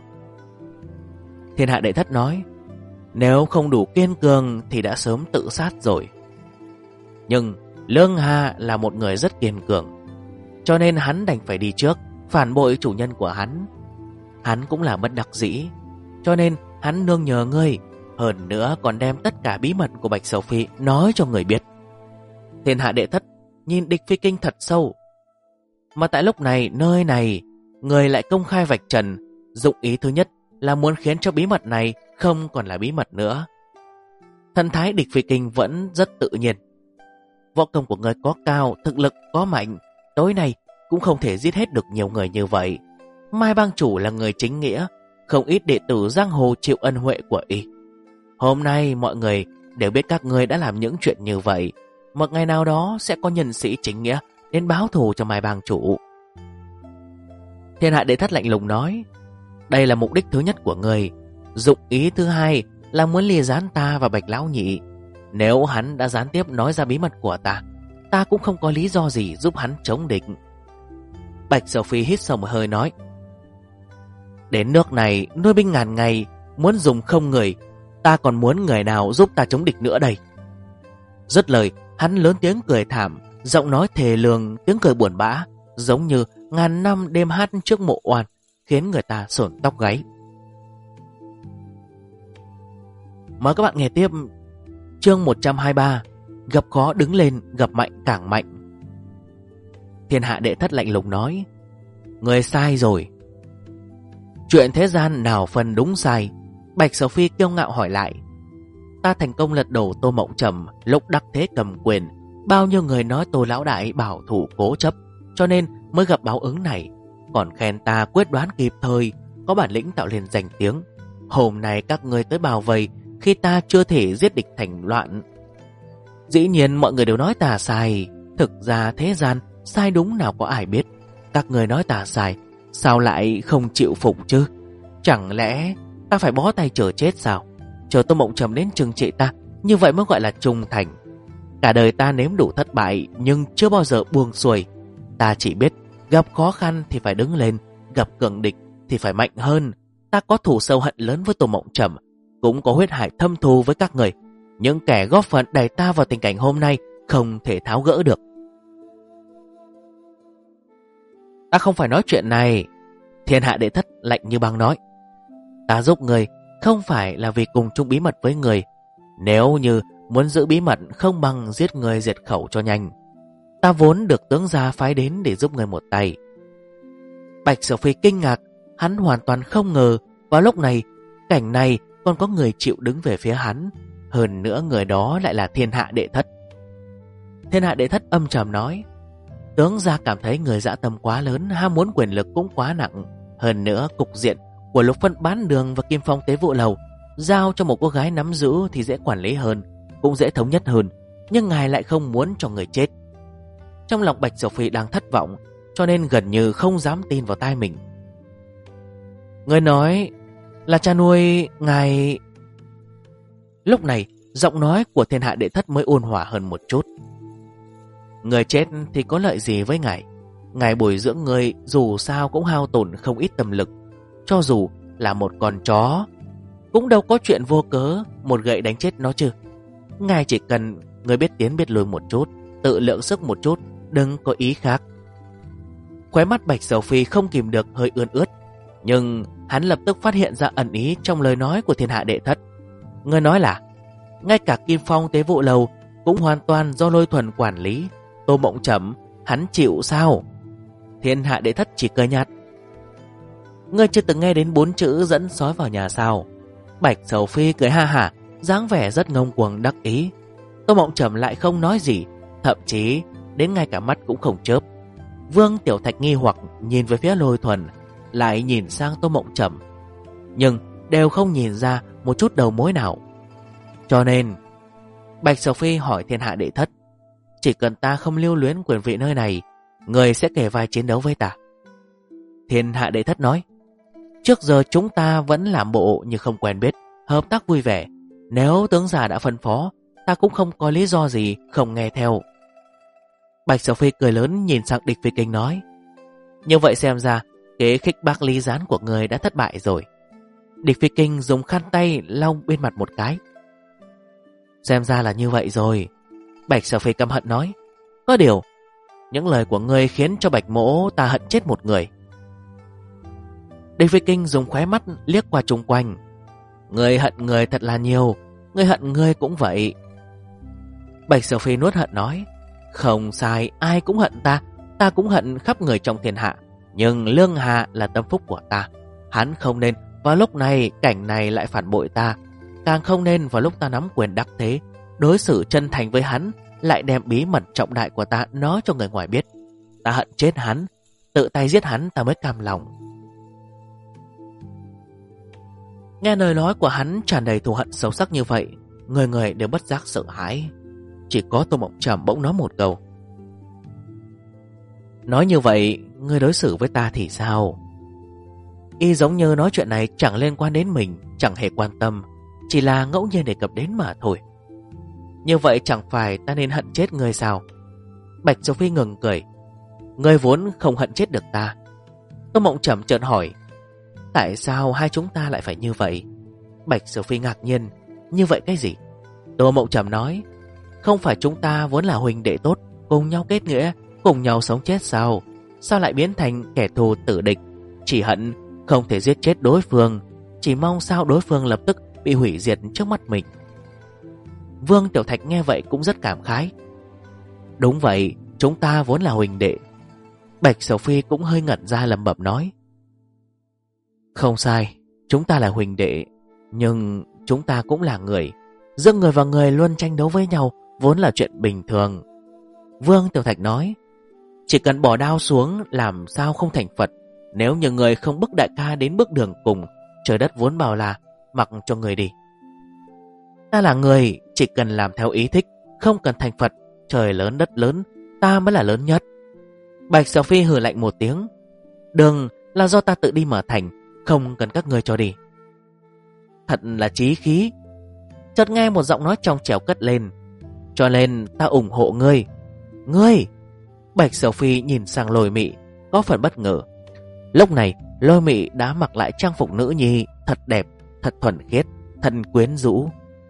Thiên Hạ Đệ Thất nói, nếu không đủ kiên cường thì đã sớm tự sát rồi. Nhưng Lương Hà là một người rất kiên cường, cho nên hắn đành phải đi trước, phản bội chủ nhân của hắn. Hắn cũng là bất đắc dĩ, cho nên hắn nương nhờ ngươi, hơn nữa còn đem tất cả bí mật của Bạch Sầu Phi nói cho người biết. Thiên Hạ Đệ Thất nhìn Địch Phi Kinh thật sâu. Mà tại lúc này, nơi này, người lại công khai vạch trần, dụng ý thứ nhất là muốn khiến cho bí mật này không còn là bí mật nữa. Thần thái Địch Phi Kinh vẫn rất tự nhiên. Võ công của người có cao, thực lực có mạnh, tối nay cũng không thể giết hết được nhiều người như vậy. Mai bang chủ là người chính nghĩa, không ít đệ tử giang hồ chịu ân huệ của y. Hôm nay mọi người đều biết các ngươi đã làm những chuyện như vậy. Một ngày nào đó sẽ có nhân sĩ chính nghĩa đến báo thù cho Mai bang chủ. Thiên Hạ Đệ Thất lạnh lùng nói, đây là mục đích thứ nhất của ngươi. Dụng ý thứ hai là muốn lìa gián ta và Bạch Lão Nhị. Nếu hắn đã gián tiếp nói ra bí mật của ta, ta cũng không có lý do gì giúp hắn chống địch. Bạch Sầu Phi hít sâu một hơi nói, đến nước này nuôi binh ngàn ngày, muốn dùng không người, ta còn muốn người nào giúp ta chống địch nữa đây? Dứt lời, hắn lớn tiếng cười thảm, giọng nói thề lường, tiếng cười buồn bã, giống như ngàn năm đêm hát trước mộ oan, khiến người ta sởn tóc gáy. Mời các bạn nghe tiếp chương 123, gặp khó đứng lên, gặp mạnh càng mạnh. Thiên Hạ Đệ Thất lạnh lùng nói, người sai rồi. Chuyện thế gian nào phân đúng sai? Bạch Sầu Phi kiêu ngạo hỏi lại. Ta thành công lật đổ Tô Mộng Trầm lúc đắc thế cầm quyền. Bao nhiêu người nói Tô lão đại bảo thủ cố chấp, cho nên mới gặp báo ứng này. Còn khen ta quyết đoán kịp thời, có bản lĩnh tạo lên danh tiếng. Hôm nay các ngươi tới bao vây khi ta chưa thể giết địch thành loạn. Dĩ nhiên mọi người đều nói ta sai. Thực ra thế gian sai đúng nào có ai biết. Các người nói ta sai, sao lại không chịu phục chứ? Chẳng lẽ ta phải bó tay chờ chết sao? Chờ Tô Mộng Trầm đến trừng trị ta, như vậy mới gọi là trung thành. Cả đời ta nếm đủ thất bại, nhưng chưa bao giờ buông xuôi. Ta chỉ biết gặp khó khăn thì phải đứng lên, gặp cường địch thì phải mạnh hơn. Ta có thù sâu hận lớn với Tô Mộng Trầm, cũng có huyết hải thâm thù với các người. Những kẻ góp phần đẩy ta vào tình cảnh hôm nay không thể tháo gỡ được. Ta không phải nói chuyện này. Thiên Hạ Đệ Thất lạnh như băng nói. Ta giúp người không phải là vì cùng chung bí mật với người, Nếu như muốn giữ bí mật không bằng giết người diệt khẩu cho nhanh. Ta vốn được tướng gia phái đến để giúp người một tay. Bạch Sở Phi kinh ngạc, hắn hoàn toàn không ngờ vào lúc này, cảnh này còn có người chịu đứng về phía hắn. Hơn nữa người đó lại là Thiên Hạ Đệ Thất. Thiên Hạ Đệ Thất âm trầm nói: tướng gia cảm thấy người dã tâm quá lớn, ham muốn quyền lực cũng quá nặng. Hơn nữa cục diện của Lục Phân Bán Đường và Kim Phong Tế Vụ Lầu giao cho một cô gái nắm giữ thì dễ quản lý hơn, cũng dễ thống nhất hơn. Nhưng ngài lại không muốn cho người chết. Trong lòng Bạch Sở Phi đang thất vọng, cho nên gần như không dám tin vào tai mình. Người nói là cha nuôi ngài. Lúc này giọng nói của Thiên Hạ Đệ Thất mới ôn hòa hơn một chút. Người chết thì có lợi gì với ngài? Ngài bồi dưỡng người dù sao cũng hao tổn không ít tâm lực. Cho dù là một con chó cũng đâu có chuyện vô cớ một gậy đánh chết nó chứ. Ngài chỉ cần người biết tiến biết lùi một chút, tự lượng sức một chút, đừng có ý khác. Khóe mắt Bạch Sở Phi không kìm được hơi ươn ướt, nhưng hắn lập tức phát hiện ra ẩn ý trong lời nói của Thiên Hạ Đệ Thất. Người nói là ngay cả Kim Phong Tế Vụ Lầu cũng hoàn toàn do Lôi Thuần quản lý. Tô Mộng Trầm hắn chịu sao? Thiên Hạ Đệ Thất chỉ cười nhạt. Ngươi chưa từng nghe đến 4 chữ dẫn sói vào nhà sao? Bạch Sở Phi cười ha hả, dáng vẻ rất ngông cuồng đắc ý. Tô Mộng Trầm lại không nói gì, thậm chí đến ngay cả mắt cũng không chớp. Vương Tiểu Thạch nghi hoặc nhìn về phía Lôi Thuần, lại nhìn sang Tô Mộng Trầm, nhưng đều không nhìn ra một chút đầu mối nào. Cho nên Bạch Sở Phi hỏi Thiên Hạ Đệ Thất: chỉ cần ta không lưu luyến quyền vị nơi này, người sẽ kể vai chiến đấu với ta. Thiên Hạ Đệ Thất nói: trước giờ chúng ta vẫn làm bộ như không quen biết, hợp tác vui vẻ. Nếu tướng già đã phân phó, ta cũng không có lý do gì không nghe theo. Bạch Sở Phi cười lớn nhìn sang Địch Phi Kinh nói: như vậy xem ra kế khích bác lý gián của người đã thất bại rồi. Địch Phi Kinh dùng khăn tay lau bên mặt một cái. Xem ra là như vậy rồi. Bạch Sở Phi căm hận nói: có điều những lời của ngươi khiến cho Bạch Mỗ ta hận chết một người. Địch Phi Kinh dùng khóe mắt liếc qua chung quanh. Ngươi hận người thật là nhiều, ngươi hận ngươi cũng vậy. Bạch Sở Phi nuốt hận nói: không sai, ai cũng hận ta, ta cũng hận khắp người trong thiên hạ. Nhưng Lương Hà là tâm phúc của ta, hắn không nên vào lúc này cảnh này lại phản bội ta, càng không nên vào lúc ta nắm quyền đắc thế đối xử chân thành với hắn lại đem bí mật trọng đại của ta nói cho người ngoài biết. Ta hận chết hắn, tự tay giết hắn ta mới cam lòng. Nghe lời nói của hắn tràn đầy thù hận sâu sắc như vậy, người người đều bất giác sợ hãi. Chỉ có Tô Mộng Trầm bỗng nói một câu: nói như vậy ngươi đối xử với ta thì sao? Y giống như nói chuyện này chẳng liên quan đến mình, chẳng hề quan tâm, chỉ là ngẫu nhiên đề cập đến mà thôi. Như vậy chẳng phải ta nên hận chết ngươi sao? Bạch Sở Phi ngừng cười: ngươi vốn không hận chết được ta. Tô Mộng Trầm chợt hỏi: tại sao hai chúng ta lại phải như vậy? Bạch Sở Phi ngạc nhiên: như vậy cái gì? Tô Mộng Trầm nói: không phải chúng ta vốn là huynh đệ tốt, cùng nhau kết nghĩa, cùng nhau sống chết sao? Sao lại biến thành kẻ thù tử địch? Chỉ hận không thể giết chết đối phương, chỉ mong sao đối phương lập tức bị hủy diệt trước mắt mình. Vương Tiểu Thạch nghe vậy cũng rất cảm khái: đúng vậy, chúng ta vốn là huynh đệ. Bạch Sở Phi cũng hơi ngẩn ra lẩm bẩm nói: không sai, chúng ta là huynh đệ, nhưng chúng ta cũng là người. Giữa người và người luôn tranh đấu với nhau vốn là chuyện bình thường. Vương Tiểu Thạch nói: chỉ cần bỏ đao xuống làm sao không thành Phật. Nếu như người không bức đại ca đến bước đường cùng, trời đất vốn bảo là mặc cho người đi. Ta là người, chỉ cần làm theo ý thích, không cần thành Phật. Trời lớn đất lớn, ta mới là lớn nhất. Bạch Sở Phi hừ lạnh một tiếng: đường là do ta tự đi mở thành, không cần các ngươi cho đi. Thật là chí khí. Chợt nghe một giọng nói trong trẻo cất lên: cho nên ta ủng hộ ngươi. Ngươi? Bạch Sở Phi nhìn sang Lôi Mị, có phần bất ngờ. Lúc này Lôi Mị đã mặc lại trang phục nữ nhi, thật đẹp, thật thuần khiết, thật quyến rũ.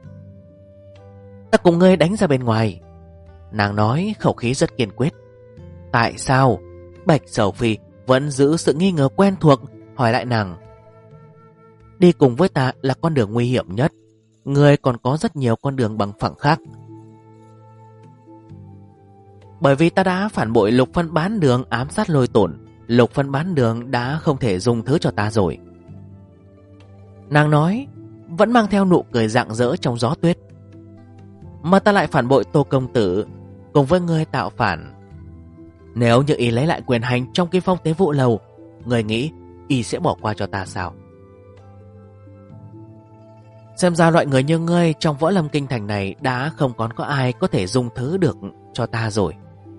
Ta cùng ngươi đánh ra bên ngoài. Nàng nói khẩu khí rất kiên quyết. Tại sao? Bạch Sở Phi vẫn giữ sự nghi ngờ quen thuộc, hỏi lại nàng: đi cùng với ta là con đường nguy hiểm nhất. người còn có rất nhiều con đường bằng phẳng khác. Bởi vì ta đã phản bội Lục Phân Bán Đường ám sát Lôi Tổn, Lục Phân Bán Đường đã không thể dung thứ cho ta rồi. Nàng nói, vẫn mang theo nụ cười rạng rỡ trong gió tuyết. Mà ta lại phản bội Tô công tử, cùng với ngươi tạo phản. Nếu như y lấy lại quyền hành trong Kim Phong Tế Vụ Lầu, người nghĩ y sẽ bỏ qua cho ta sao? Xem ra loại người như ngươi trong Võ Lâm Kinh Thành này đã không còn có ai có thể dung thứ được cho ta rồi.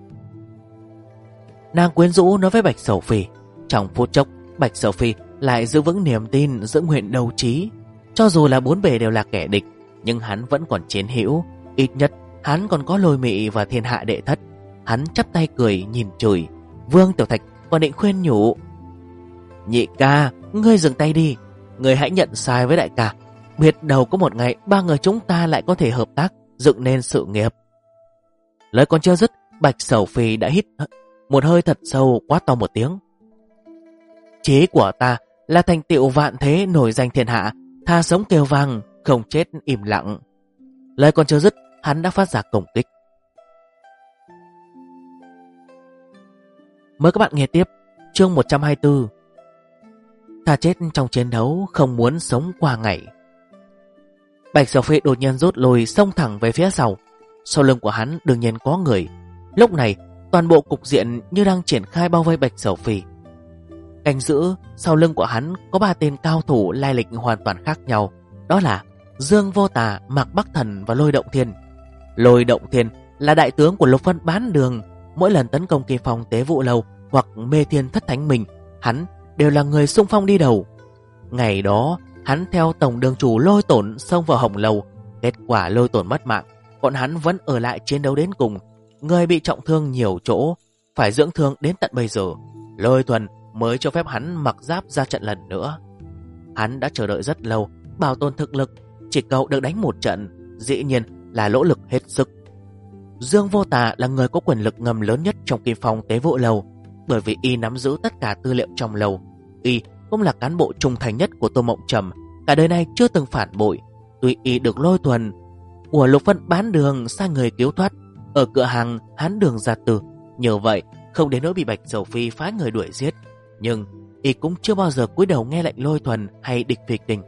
Nàng quyến rũ nói với Bạch Sầu Phi. Trong phút chốc, Bạch Sầu Phi lại giữ vững niềm tin, giữ nguyện đấu trí. Cho dù là bốn bề đều là kẻ địch, nhưng hắn vẫn còn chiến hữu. Ít nhất hắn còn có Lôi Mị và Thiên Hạ Đệ Thất. Hắn chắp tay cười nhìn trời. Vương Tiểu Thạch còn định khuyên nhủ: nhị ca, ngươi dừng tay đi. Ngươi hãy nhận sai với đại ca. Biết đâu có một ngày ba người chúng ta lại có thể hợp tác, dựng nên sự nghiệp. Lời còn chưa dứt, Bạch Sầu Phi đã hít một hơi thật sâu, quát to một tiếng: chí của ta là thành tựu vạn thế, nổi danh thiên hạ, tha sống kêu vang, không chết im lặng. Lời còn chưa dứt, hắn đã phát ra công kích. Mời các bạn nghe tiếp chương 124. Thà chết trong chiến đấu, không muốn sống qua ngày. Bạch Sầu Phi đột nhiên rút lui, xông thẳng về phía sau. Sau lưng của hắn đương nhiên có người. Lúc này toàn bộ cục diện như đang triển khai bao vây Bạch Sầu Phi. Canh giữ sau lưng của hắn có 3 tên cao thủ lai lịch hoàn toàn khác nhau. Đó là Dương Vô Tà, Mạc Bắc Thần và Lôi Động Thiên. Lôi Động Thiên là đại tướng của Lục Phân Bán Đường. Mỗi lần tấn công Kim Phong Tế Vụ Lâu hoặc Mê Thiên Thất Thánh Mình, hắn đều là người xung phong đi đầu. Ngày đó hắn theo tổng đường chủ Lôi Tổn xông vào Hồng Lâu. Kết quả Lôi Tổn mất mạng, bọn hắn vẫn ở lại chiến đấu đến cùng. Người bị trọng thương nhiều chỗ, phải dưỡng thương đến tận bây giờ. Lôi Thuần mới cho phép hắn mặc giáp ra trận lần nữa. Hắn đã chờ đợi rất lâu, bảo tồn thực lực, chỉ cầu được đánh một trận, dĩ nhiên là nỗ lực hết sức. Dương Vô Tà là người có quyền lực ngầm lớn nhất trong Kim Phong Tế Vụ Lâu, bởi vì y nắm giữ tất cả tư liệu trong lầu. Y cũng là cán bộ trung thành nhất của Tô Mộng Trầm, cả đời này chưa từng phản bội. Tuy y được Lôi Thuần của Lục Phân Bán Đường sai người cứu thoát ở cửa hàng Hán Đường Gia Tử, nhờ vậy không đến nỗi bị Bạch Sầu Phi phái người đuổi giết, nhưng y cũng chưa bao giờ cúi đầu nghe lệnh Lôi Thuần hay địch việc tình.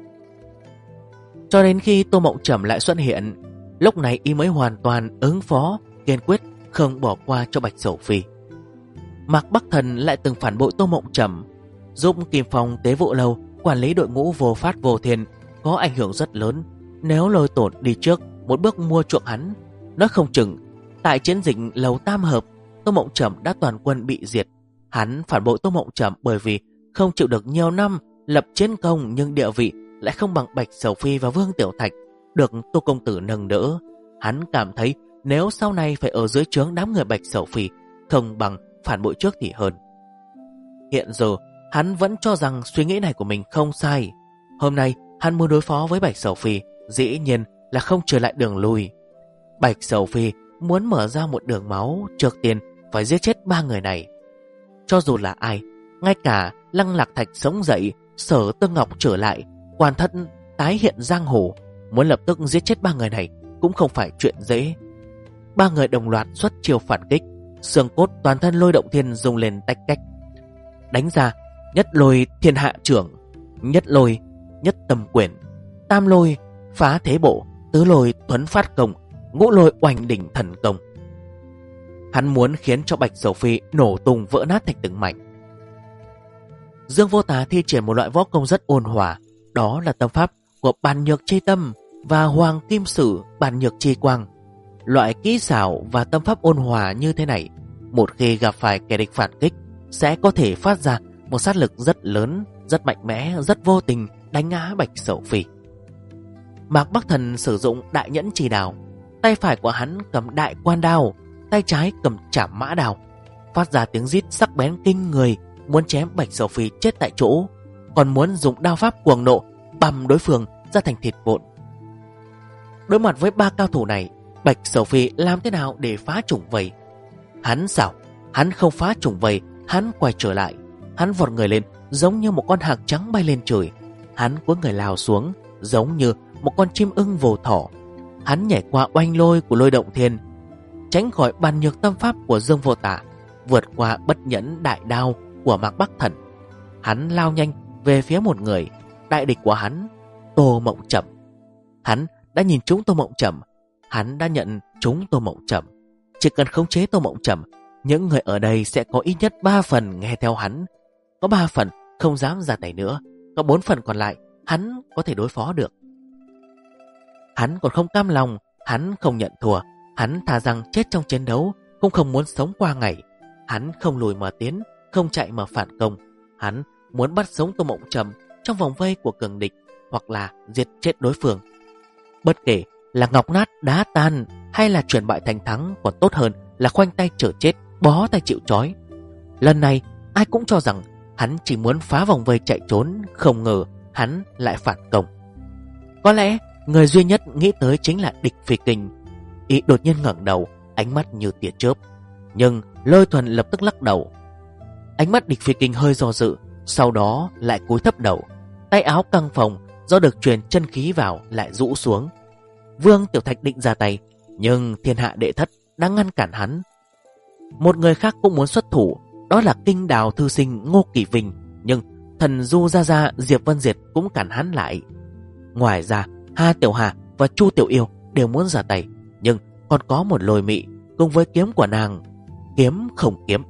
Cho đến khi Tô Mộng Trầm lại xuất hiện, lúc này y mới hoàn toàn ứng phó, kiên quyết không bỏ qua cho Bạch Sầu Phi. Mạc Bắc Thần lại từng phản bội Tô Mộng Trầm, giúp Kim Phong Tế Vụ Lâu quản lý đội ngũ Vô Phát Vô Thiên, có ảnh hưởng rất lớn. Nếu Lôi Tổn đi trước một bước mua chuộc hắn, nói không chừng tại chiến dịch Lầu Tam Hợp, Tô Mộng Trầm đã toàn quân bị diệt. Hắn phản bội Tô Mộng Trầm bởi vì không chịu được nhiều năm lập chiến công, nhưng địa vị lại không bằng Bạch Sầu Phi và Vương Tiểu Thạch được Tô công tử nâng đỡ. Hắn cảm thấy nếu sau này phải ở dưới trướng đám người Bạch Sầu Phi, không bằng phản bội trước thì hơn. Hiện giờ hắn vẫn cho rằng suy nghĩ này của mình không sai. Hôm nay hắn muốn đối phó với Bạch Sầu Phi, dĩ nhiên là không trở lại đường lui. Bạch Sầu Phi muốn mở ra một đường máu, trước tiên phải giết chết 3 người này. Cho dù là ai, ngay cả Lăng Lạc Thạch sống dậy, Sở Tương Ngọc trở lại, Quan Thất tái hiện giang hồ, muốn lập tức giết chết 3 người này cũng không phải chuyện dễ. 3 người đồng loạt xuất chiêu phản kích, xương cốt toàn thân Lôi Động Thiên rung lên tách cách. Đánh ra Nhất Lôi Thiên Hạ Trưởng, Nhất Lôi Nhất Tâm Quyền, Tam Lôi Phá Thế Bộ, Tứ Lôi Tuấn Phát Công, Ngũ Lôi Oanh Đỉnh Thần Công. Hắn muốn khiến cho Bạch Sầu Phi nổ tung vỡ nát thành từng mảnh. Dương Vô Tà thi triển một loại võ công rất ôn hòa, đó là tâm pháp của Bàn Nhược Chi Tâm và Hoàng Kim Sử Bàn Nhược Chi Quang. Loại kỹ xảo và tâm pháp ôn hòa như thế này, một khi gặp phải kẻ địch phản kích, sẽ có thể phát ra một sát lực rất lớn, rất mạnh mẽ, rất vô tình, đánh ngã Bạch Sầu Phi. Mạc Bắc Thần sử dụng Đại Nhẫn Chỉ Đào, tay phải của hắn cầm Đại Quan Đao, tay trái cầm Trảm Mã Đao, phát ra tiếng rít sắc bén kinh người, muốn chém Bạch Sầu Phi chết tại chỗ, còn muốn dùng đao pháp cuồng nộ băm đối phương ra thành thịt vụn. Đối mặt với 3 cao thủ này, Bạch Sầu Phi làm thế nào để phá trùng vây? Hắn sao? Hắn không phá trùng vây, hắn quay trở lại, hắn vọt người lên giống như một con hạc trắng bay lên trời, hắn cuốn người lao xuống giống như một con chim ưng vồ thỏ. Hắn nhảy qua oanh lôi của Lôi Động Thiên, tránh khỏi bàn nhược tâm pháp của Dương Vô Tả, vượt qua bất nhẫn đại đao của Mạc Bắc Thần. Hắn lao nhanh về phía một người, đại địch của hắn, Tô Mộng Trầm. Hắn đã nhìn trúng Tô Mộng Trầm, hắn đã nhận trúng Tô Mộng Trầm. Chỉ cần khống chế Tô Mộng Trầm, những người ở đây sẽ có ít nhất 3 phần nghe theo hắn, có 3 phần không dám ra tay nữa, có 4 phần còn lại hắn có thể đối phó được. Hắn còn không cam lòng, hắn không nhận thua, hắn thà rằng chết trong chiến đấu cũng không muốn sống qua ngày. Hắn không lùi mà tiến, không chạy mà phản công. Hắn muốn bắt sống Tô Mộng Trầm trong vòng vây của cường địch, hoặc là giết chết đối phương. Bất kể là ngọc nát đá tan hay là chuyển bại thành thắng, còn tốt hơn là khoanh tay chờ chết, bó tay chịu trói. Lần này ai cũng cho rằng hắn chỉ muốn phá vòng vây chạy trốn, không ngờ hắn lại phản công. Có lẽ người duy nhất nghĩ tới chính là Địch Phi Kinh. Y đột nhiên ngẩng đầu, ánh mắt như tia chớp. Nhưng Lôi Thuần lập tức lắc đầu. Ánh mắt Địch Phi Kinh hơi do dự, sau đó lại cúi thấp đầu. Tay áo căng phồng do được truyền chân khí vào lại rũ xuống. Vương Tiểu Thạch định ra tay, nhưng Thiên Hạ Đệ Thất đang ngăn cản hắn. Một người khác cũng muốn xuất thủ, đó là Kinh Đào thư sinh Ngô Kỳ Vinh, nhưng Thần Du Gia Gia Diệp Vân Diệt cũng cản hắn lại. Ngoài ra, Hà Tiểu Hà và Chu Tiểu Yêu đều muốn ra tay, nhưng còn có một Lôi Mị cùng với kiếm của nàng, kiếm không kiếm.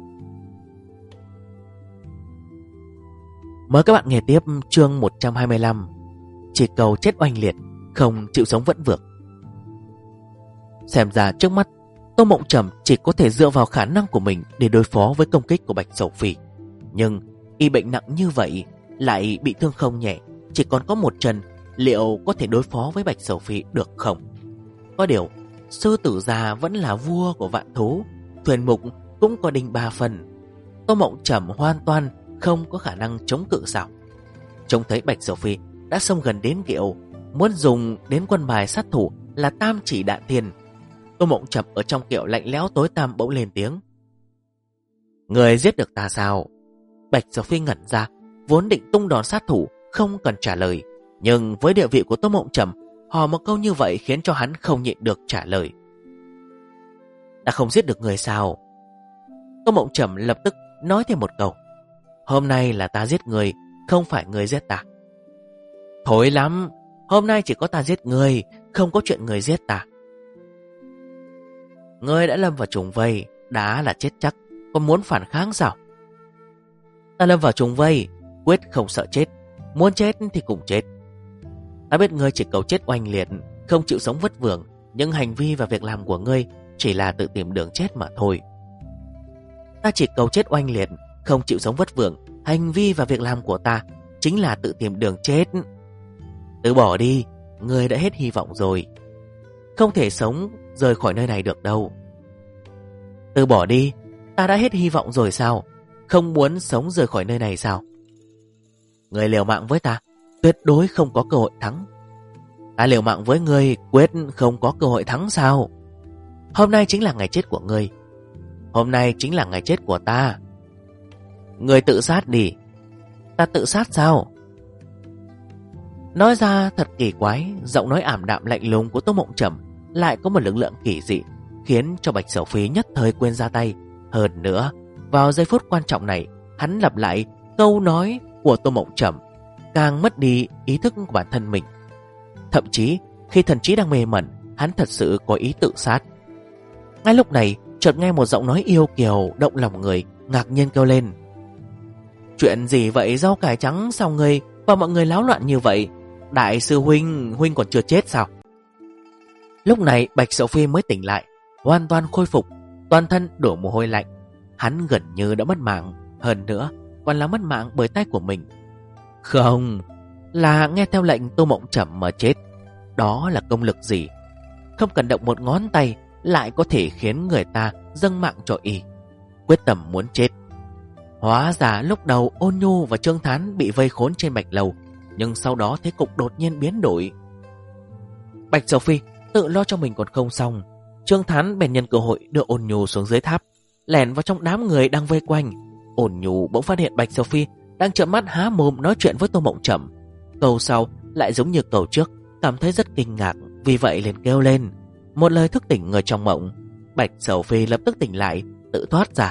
Mời các bạn nghe tiếp chương 125. Chỉ cầu chết oanh liệt, không chịu sống vẫn vượt. Xem ra trước mắt Tô Mộng Trầm chỉ có thể dựa vào khả năng của mình để đối phó với công kích của Bạch Sầu Phi. Nhưng y bệnh nặng như vậy, lại bị thương không nhẹ, chỉ còn có một chân, liệu có thể đối phó với Bạch Sầu Phi được không? Có điều, sư tử già vẫn là vua của vạn thú, thuyền mục cũng có đinh 3 phần. Tô Mộng Trầm hoàn toàn không có khả năng chống cự sao? Trông thấy Bạch Sầu Phi đã xông gần đến kiệu, muốn dùng đến quân bài sát thủ là Tam Chỉ Đạn Thiên. Tô Mộng Trầm ở trong kiệu lạnh lẽo tối tăm bỗng lên tiếng. Người giết được ta sao? Bạch Sầu Phi ngẩn ra, vốn định tung đòn sát thủ, không cần trả lời. Nhưng với địa vị của Tô Mộng Trầm, hỏi một câu như vậy khiến cho hắn không nhịn được trả lời. Ta không giết được người sao? Tô Mộng Trầm lập tức nói thêm một câu. Hôm nay là ta giết người, không phải người giết ta. Thối lắm, hôm nay chỉ có ta giết người, không có chuyện người giết ta. Ngươi đã lâm vào trùng vây, đã là chết chắc, còn muốn phản kháng sao? Ta lâm vào trùng vây, quyết không sợ chết, muốn chết thì cùng chết. Ta biết ngươi chỉ cầu chết oanh liệt, không chịu sống vất vưởng, nhưng hành vi và việc làm của ngươi chỉ là tự tìm đường chết mà thôi. Ta chỉ cầu chết oanh liệt, không chịu sống vất vưởng, hành vi và việc làm của ta chính là tự tìm đường chết. Từ bỏ đi, ngươi đã hết hy vọng rồi, không thể sống rời khỏi nơi này được đâu. Từ bỏ đi, ta đã hết hy vọng rồi sao? Không muốn sống rời khỏi nơi này sao? Ngươi liều mạng với ta, tuyệt đối không có cơ hội thắng. Ta liều mạng với ngươi, quyết không có cơ hội thắng sao? Hôm nay chính là ngày chết của ngươi, hôm nay chính là ngày chết của ta. Ngươi tự sát đi. Ta tự sát sao? Nói ra thật kỳ quái, giọng nói ảm đạm lạnh lùng của Tô Mộng Trầm lại có một lực lượng kỳ dị, khiến cho Bạch Sầu Phi nhất thời quên ra tay. Hơn nữa, vào giây phút quan trọng này, hắn lặp lại câu nói của Tô Mộng Trầm, càng mất đi ý thức của bản thân mình. Thậm chí khi thần trí đang mê mẩn, hắn thật sự có ý tự sát. Ngay lúc này, chợt nghe một giọng nói yêu kiều động lòng người, ngạc nhiên kêu lên. Chuyện gì vậy rau cải trắng, sao ngươi và mọi người láo loạn như vậy? Đại sư huynh, huynh còn chưa chết sao? Lúc này Bạch Sầu Phi mới tỉnh lại, hoàn toàn khôi phục, toàn thân đổ mồ hôi lạnh. Hắn gần như đã mất mạng, hơn nữa còn là mất mạng bởi tay của mình. Không, là nghe theo lệnh Tô Mộng Trầm mà chết. Đó là công lực gì? Không cần động một ngón tay lại có thể khiến người ta dâng mạng cho y. Quyết tâm muốn chết. Hóa ra lúc đầu Ôn Nhu và Trương Thán bị vây khốn trên Bạch Lầu, nhưng sau đó thế cục đột nhiên biến đổi. Bạch Sầu Phi tự lo cho mình còn không xong, Trương Thán bèn nhân cơ hội đưa Ôn Nhu xuống dưới tháp, lẻn vào trong đám người đang vây quanh. Ôn Nhu bỗng phát hiện Bạch Sầu Phi đang trợn mắt há mồm nói chuyện với Tô Mộng Trầm. Câu sau lại giống như câu trước, cảm thấy rất kinh ngạc, vì vậy liền kêu lên, một lời thức tỉnh người trong mộng. Bạch Sầu Phi lập tức tỉnh lại, tự thoát ra.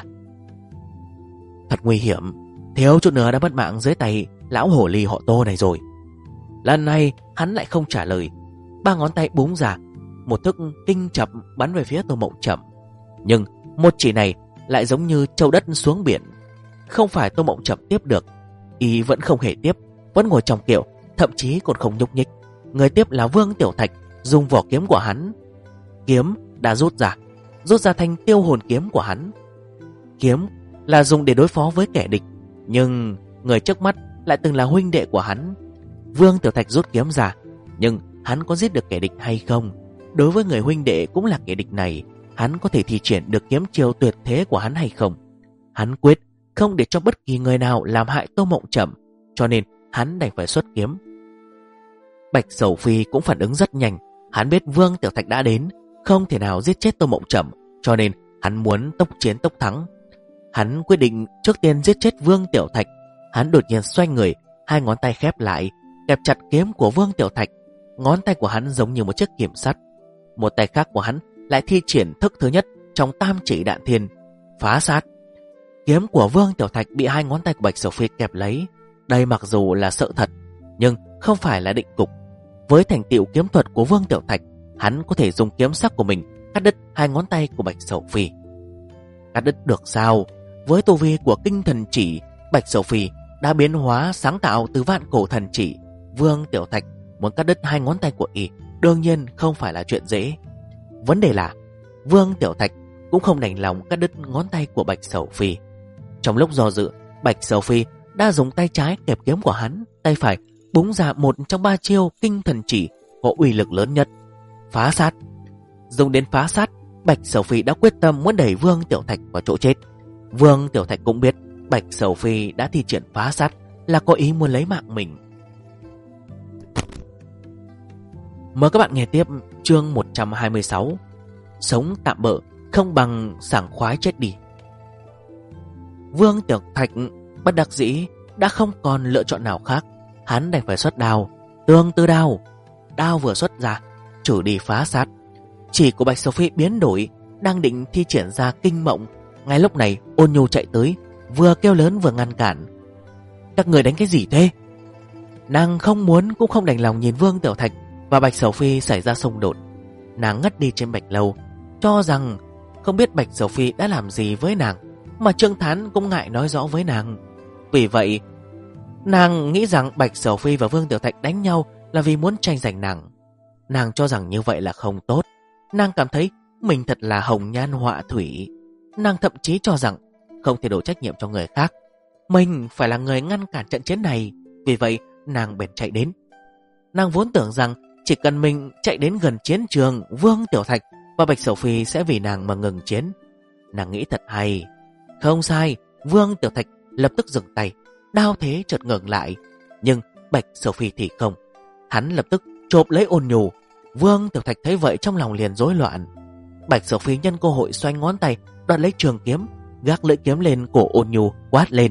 Thật nguy hiểm, thiếu chút nữa đã mất mạng dưới tay lão hồ ly họ Tô này rồi. Lần này hắn lại không trả lời, ba ngón tay búng ra, một thức kinh chập bắn về phía Tô Mộng Chậm. Nhưng một chỉ này lại giống như châu đất xuống biển, không phải Tô Mộng Chậm tiếp được. Y vẫn không hề tiếp, vẫn ngồi trong kiệu, thậm chí còn không nhúc nhích. Người tiếp là Vương Tiểu Thạch, dùng vỏ kiếm của hắn. Kiếm đã rút ra thành tiêu hồn kiếm của hắn. Kiếm là dùng để đối phó với kẻ địch, nhưng người trước mắt lại từng là huynh đệ của hắn. Vương Tiểu Thạch rút kiếm ra, nhưng hắn có giết được kẻ địch hay không? Đối với người huynh đệ cũng là kẻ địch này, hắn có thể thi triển được kiếm chiêu tuyệt thế của hắn hay không? Hắn quyết không để cho bất kỳ người nào làm hại Tô Mộng Chậm, cho nên hắn đành phải xuất kiếm. Bạch Sầu Phi cũng phản ứng rất nhanh. Hắn biết Vương Tiểu Thạch đã đến, không thể nào giết chết Tô Mộng Chậm, cho nên hắn muốn tốc chiến tốc thắng. Hắn quyết định trước tiên giết chết Vương Tiểu Thạch. Hắn đột nhiên xoay người, hai ngón tay khép lại, kẹp chặt kiếm của Vương Tiểu Thạch. Ngón tay của hắn giống như một chiếc kiểm sắt. Một tay khác của hắn lại thi triển thức thứ nhất trong Tam Chỉ Đạn Thiên, phá sát. Kiếm của Vương Tiểu Thạch bị hai ngón tay của Bạch Sầu Phi kẹp lấy. Đây mặc dù là sợ thật, nhưng không phải là định cục. Với thành tựu kiếm thuật của Vương Tiểu Thạch, hắn có thể dùng kiếm sắc của mình cắt đứt hai ngón tay của Bạch Sầu Phi. Cắt đứt được sao? Với tu vi của Kinh Thần Chỉ, Bạch Sầu Phi đã biến hóa sáng tạo từ Vạn Cổ Thần Chỉ. Vương Tiểu Thạch muốn cắt đứt hai ngón tay của y đương nhiên không phải là chuyện dễ. Vấn đề là Vương Tiểu Thạch cũng không đành lòng cắt đứt ngón tay của Bạch Sầu Phi. Trong lúc do dự, Bạch Sầu Phi đã dùng tay trái kẹp kiếm của hắn, tay phải búng ra một trong ba chiêu Kinh Thần Chỉ có uy lực lớn nhất, phá sát. Dùng đến phá sát, Bạch Sầu Phi đã quyết tâm muốn đẩy Vương Tiểu Thạch vào chỗ chết. Vương Tiểu Thạch cũng biết Bạch Sầu Phi đã thi triển phá sát là có ý muốn lấy mạng mình. Mời các bạn nghe tiếp chương 126. Sống tạm bợ không bằng sảng khoái chết đi. Vương Tiểu Thạch bất đắc dĩ đã không còn lựa chọn nào khác. Hắn đành phải xuất đao, tương tư đao. Đao vừa xuất ra, trừ đi phá sát. Chỉ của Bạch Sầu Phi biến đổi, đang định thi triển ra kinh mộng. Ngay lúc này Ôn Nhu chạy tới, vừa kêu lớn vừa ngăn cản. Các người đánh cái gì thế? Nàng không muốn cũng không đành lòng nhìn Vương Tiểu Thạch và Bạch Sầu Phi xảy ra xung đột. Nàng ngất đi trên bạch lâu, cho rằng không biết Bạch Sầu Phi đã làm gì với nàng, mà Trương Thán cũng ngại nói rõ với nàng. Vì vậy nàng nghĩ rằng Bạch Sầu Phi và Vương Tiểu Thạch đánh nhau là vì muốn tranh giành nàng. Nàng cho rằng như vậy là không tốt. Nàng cảm thấy mình thật là hồng nhan họa thủy. Nàng thậm chí cho rằng không thể đổ trách nhiệm cho người khác, mình phải là người ngăn cản trận chiến này. Vì vậy nàng bèn chạy đến. Nàng vốn tưởng rằng chỉ cần mình chạy đến gần chiến trường, Vương Tiểu Thạch và Bạch Sầu Phi sẽ vì nàng mà ngừng chiến. Nàng nghĩ thật hay. Không sai, Vương Tiểu Thạch lập tức dừng tay, đao thế chợt ngừng lại. Nhưng Bạch Sầu Phi thì không. Hắn lập tức chộp lấy Ôn Nhu. Vương Tiểu Thạch thấy vậy trong lòng liền rối loạn. Bạch Sầu Phi nhân cơ hội xoay ngón tay đoạt lấy trường kiếm, gác lưỡi kiếm lên cổ Ôn Nhu, quát lên: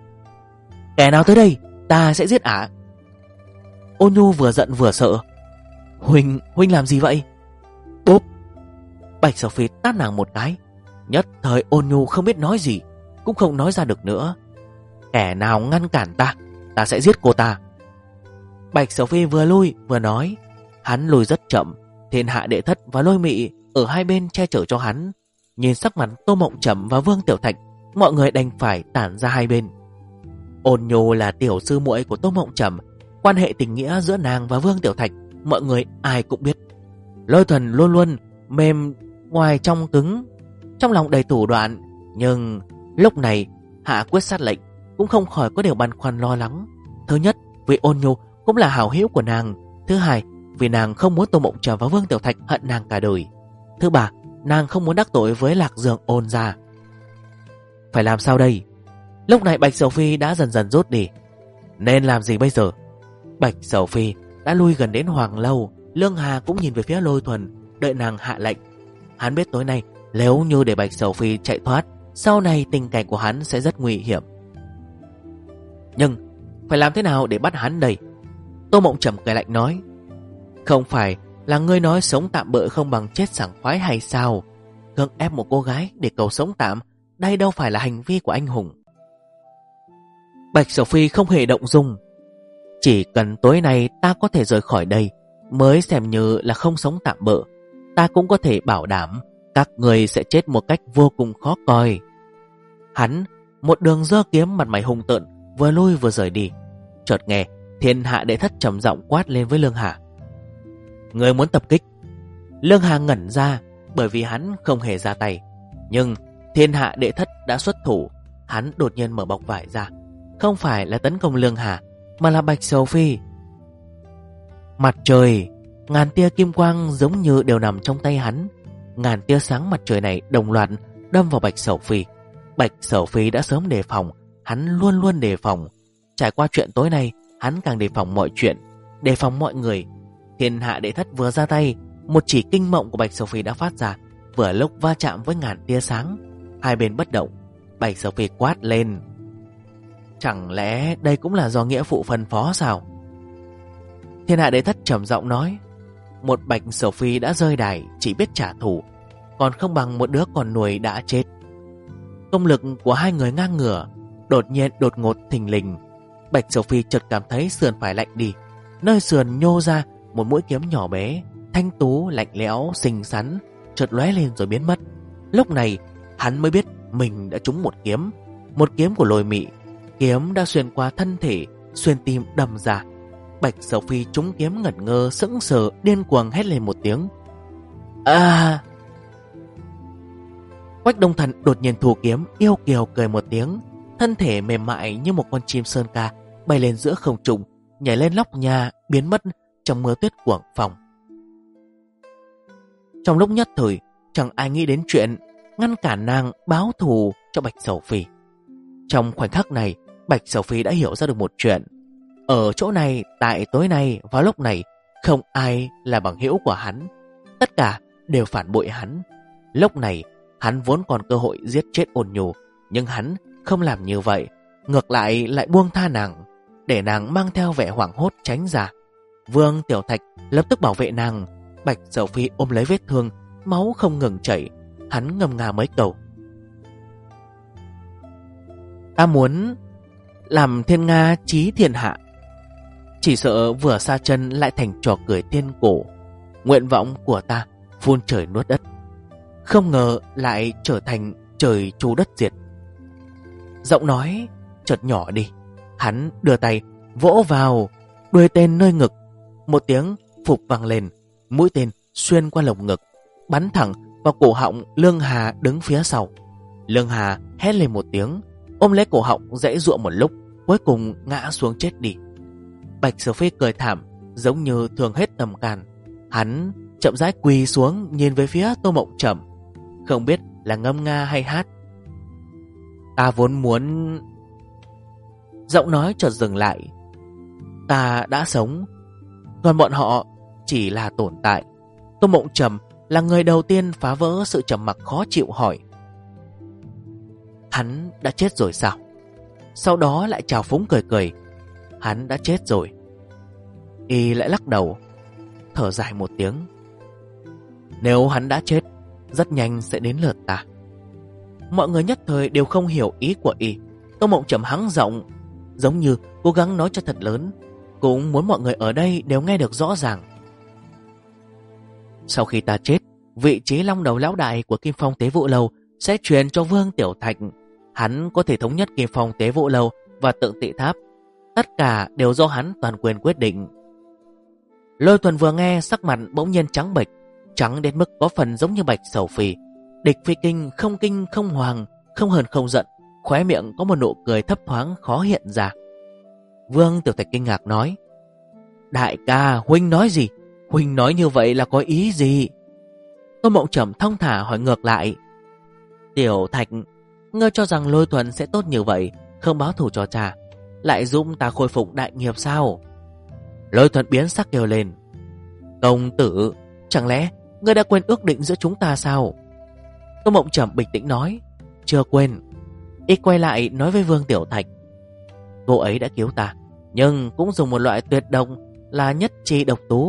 Kẻ nào tới đây, ta sẽ giết ả. Ôn Nhu vừa giận vừa sợ. Huynh làm gì vậy? Bốp! Bạch Sầu Phi tát nàng một cái. Nhất thời Ôn Nhu không biết nói gì, cũng không nói ra được nữa. Kẻ nào ngăn cản ta, ta sẽ giết cô ta. Bạch Sầu Phi vừa lui vừa nói. Hắn lùi rất chậm. Thiên Hạ Đệ Thất và Lôi Mị ở hai bên che chở cho hắn. Nhìn sắc mặt Tô Mộng Chậm và Vương Tiểu Thạch, mọi người đành phải tản ra hai bên. Ôn Nhu là tiểu sư muội của Tô Mộng Chậm, quan hệ tình nghĩa giữa nàng và Vương Tiểu Thạch mọi người ai cũng biết. Lôi Thần luôn luôn mềm ngoài trong cứng, trong lòng đầy thủ đoạn. Nhưng lúc này hạ quyết sát lệnh cũng không khỏi có điều băn khoăn lo lắng. Thứ nhất, vì Ôn Nhu cũng là hảo hữu của nàng. Thứ hai, vì nàng không muốn Tô Mộng Chậm và Vương Tiểu Thạch hận nàng cả đời. Thứ ba, nàng không muốn đắc tội với Lạc Dương Ôn gia. Phải làm sao đây? Lúc này Bạch Sầu Phi đã dần dần rút đi. Nên làm gì bây giờ? Bạch Sầu Phi đã lui gần đến Hoàng lâu. Lương Hà cũng nhìn về phía Lôi Thuần, đợi nàng hạ lệnh. Hắn biết tối nay nếu như để Bạch Sầu Phi chạy thoát, sau này tình cảnh của hắn sẽ rất nguy hiểm. Nhưng phải làm thế nào để bắt hắn đây? Tô Mộng Chậm cười lạnh nói: Không phải là ngươi nói sống tạm bợ không bằng chết sảng khoái hay sao? Cưỡng ép một cô gái để cầu sống tạm, đây đâu phải là hành vi của anh hùng. Bạch Sầu Phi không hề động dung. Chỉ cần tối nay ta có thể rời khỏi đây mới xem như là không sống tạm bợ. Ta cũng có thể bảo đảm các người sẽ chết một cách vô cùng khó coi. Hắn một đường giơ kiếm, mặt mày hung tợn, vừa lui vừa rời đi. Chợt nghe Thiên Hạ Đệ Thất trầm giọng quát lên với Lương Hà: Người muốn tập kích? Lương Hà ngẩn ra, bởi vì hắn không hề ra tay. Nhưng Thiên Hạ Đệ Thất đã xuất thủ. Hắn đột nhiên mở bọc vải ra, không phải là tấn công Lương Hà, mà là Bạch Sầu Phi. Mặt trời, ngàn tia kim quang giống như đều nằm trong tay hắn. Ngàn tia sáng mặt trời này đồng loạt đâm vào Bạch Sầu Phi. Bạch Sầu Phi đã sớm đề phòng, hắn luôn luôn đề phòng. Trải qua chuyện tối nay, hắn càng đề phòng mọi chuyện, đề phòng mọi người. Thiên Hạ Đệ Thất vừa ra tay, một chỉ kinh mộng của Bạch Sầu Phi đã phát ra, vừa lúc va chạm với ngàn tia sáng. Hai bên bất động. Bạch Sầu Phi quát lên: Chẳng lẽ đây cũng là do nghĩa phụ phân phó sao? Thiên Hạ Đệ Thất trầm giọng nói: Một Bạch Sầu Phi đã rơi đài, chỉ biết trả thù, còn không bằng một đứa con nuôi đã chết. Công lực của hai người ngang ngửa. Đột nhiên đột ngột thình lình, Bạch Sầu Phi chợt cảm thấy sườn phải lạnh đi. Nơi sườn nhô ra một mũi kiếm nhỏ bé, thanh tú, lạnh lẽo, xinh xắn, chợt lóe lên rồi biến mất. Lúc này hắn mới biết mình đã trúng một kiếm của Lôi Mị. Kiếm đã xuyên qua thân thể, xuyên tim đâm ra. Bạch Sầu Phi trúng kiếm ngẩn ngơ, sững sờ, điên cuồng hét lên một tiếng: À! Quách Đông Thần đột nhiên thu kiếm, yêu kiều cười một tiếng, thân thể mềm mại như một con chim sơn ca bay lên giữa không trung, nhảy lên nóc nhà, biến mất trong mưa tuyết cuồng phong. Trong lúc nhất thời, chẳng ai nghĩ đến chuyện ngăn cản nàng báo thù cho Bạch Sầu Phi. Trong khoảnh khắc này, Bạch Sầu Phi đã hiểu ra được một chuyện. Ở chỗ này, tại tối nay, vào lúc này, không ai là bằng hữu của hắn. Tất cả đều phản bội hắn. Lúc này, hắn vốn còn cơ hội giết chết Ôn Nhu, nhưng hắn không làm như vậy. Ngược lại buông tha nàng, để nàng mang theo vẻ hoảng hốt tránh ra. Vương Tiểu Thạch lập tức bảo vệ nàng. Bạch Sầu Phi ôm lấy vết thương, máu không ngừng chảy. Hắn ngâm nga mấy câu: Ta muốn làm thiên nga chí thiên hạ, chỉ sợ vừa xa chân lại thành trò cười tiên cổ. Nguyện vọng của ta phun trời nuốt đất, không ngờ lại trở thành trời chu đất diệt. Giọng nói chợt nhỏ đi. Hắn đưa tay vỗ vào đuôi tên nơi ngực. Một tiếng phục vang lên, mũi tên xuyên qua lồng ngực, bắn thẳng vào cổ họng Lương Hà đứng phía sau. Lương Hà hét lên một tiếng, ôm lấy cổ họng giãy giụa một lúc, cuối cùng ngã xuống chết đi. Bạch Sầu Phi cười thảm, giống như thường hết tâm can. Hắn chậm rãi quỳ xuống, nhìn về phía Tô Mộng Trầm, không biết là ngâm nga hay hát. Ta vốn muốn... Giọng nói chợt dừng lại. Ta đã sống, còn bọn họ chỉ là tồn tại. Tô Mộng Trầm là người đầu tiên phá vỡ sự trầm mặc khó chịu, hỏi: Hắn đã chết rồi sao? Sau đó lại chào phúng cười cười: Hắn đã chết rồi. Y lại lắc đầu, thở dài một tiếng: Nếu hắn đã chết, rất nhanh sẽ đến lượt ta. Mọi người nhất thời đều không hiểu ý của Y. Tô Mộng Trầm hắng giọng, giống như cố gắng nói cho thật lớn, cũng muốn mọi người ở đây đều nghe được rõ ràng. Sau khi ta chết, vị trí long đầu lão đại của Kim Phong Tế Vụ Lâu sẽ truyền cho Vương Tiểu Thạch. Hắn có thể thống nhất Kim Phong Tế Vụ Lâu và Tượng Tị Tháp. Tất cả đều do hắn toàn quyền quyết định. Lôi Thuần vừa nghe, sắc mặt bỗng nhiên trắng bệch, trắng đến mức có phần giống như Bạch Sầu Phi. Địch phi kinh không hoàng, không hờn không giận, khóe miệng có một nụ cười thấp thoáng khó hiện ra. Vương Tiểu Thạch kinh ngạc nói: Đại ca, huynh nói gì? Huynh nói như vậy là có ý gì? Tô Mộng Trầm thong thả hỏi ngược lại: Tiểu Thạch, ngươi cho rằng Lôi Thuần sẽ tốt như vậy, không báo thù cho cha, lại giúp ta khôi phục đại nghiệp sao? Lôi Thuần biến sắc kêu lên: Công tử, chẳng lẽ ngươi đã quên ước định giữa chúng ta sao? Tô Mộng Trầm bình tĩnh nói: Chưa quên. Y quay lại nói với Vương Tiểu Thạch: Cô ấy đã cứu ta, nhưng cũng dùng một loại tuyệt độc là nhất chi độc tú.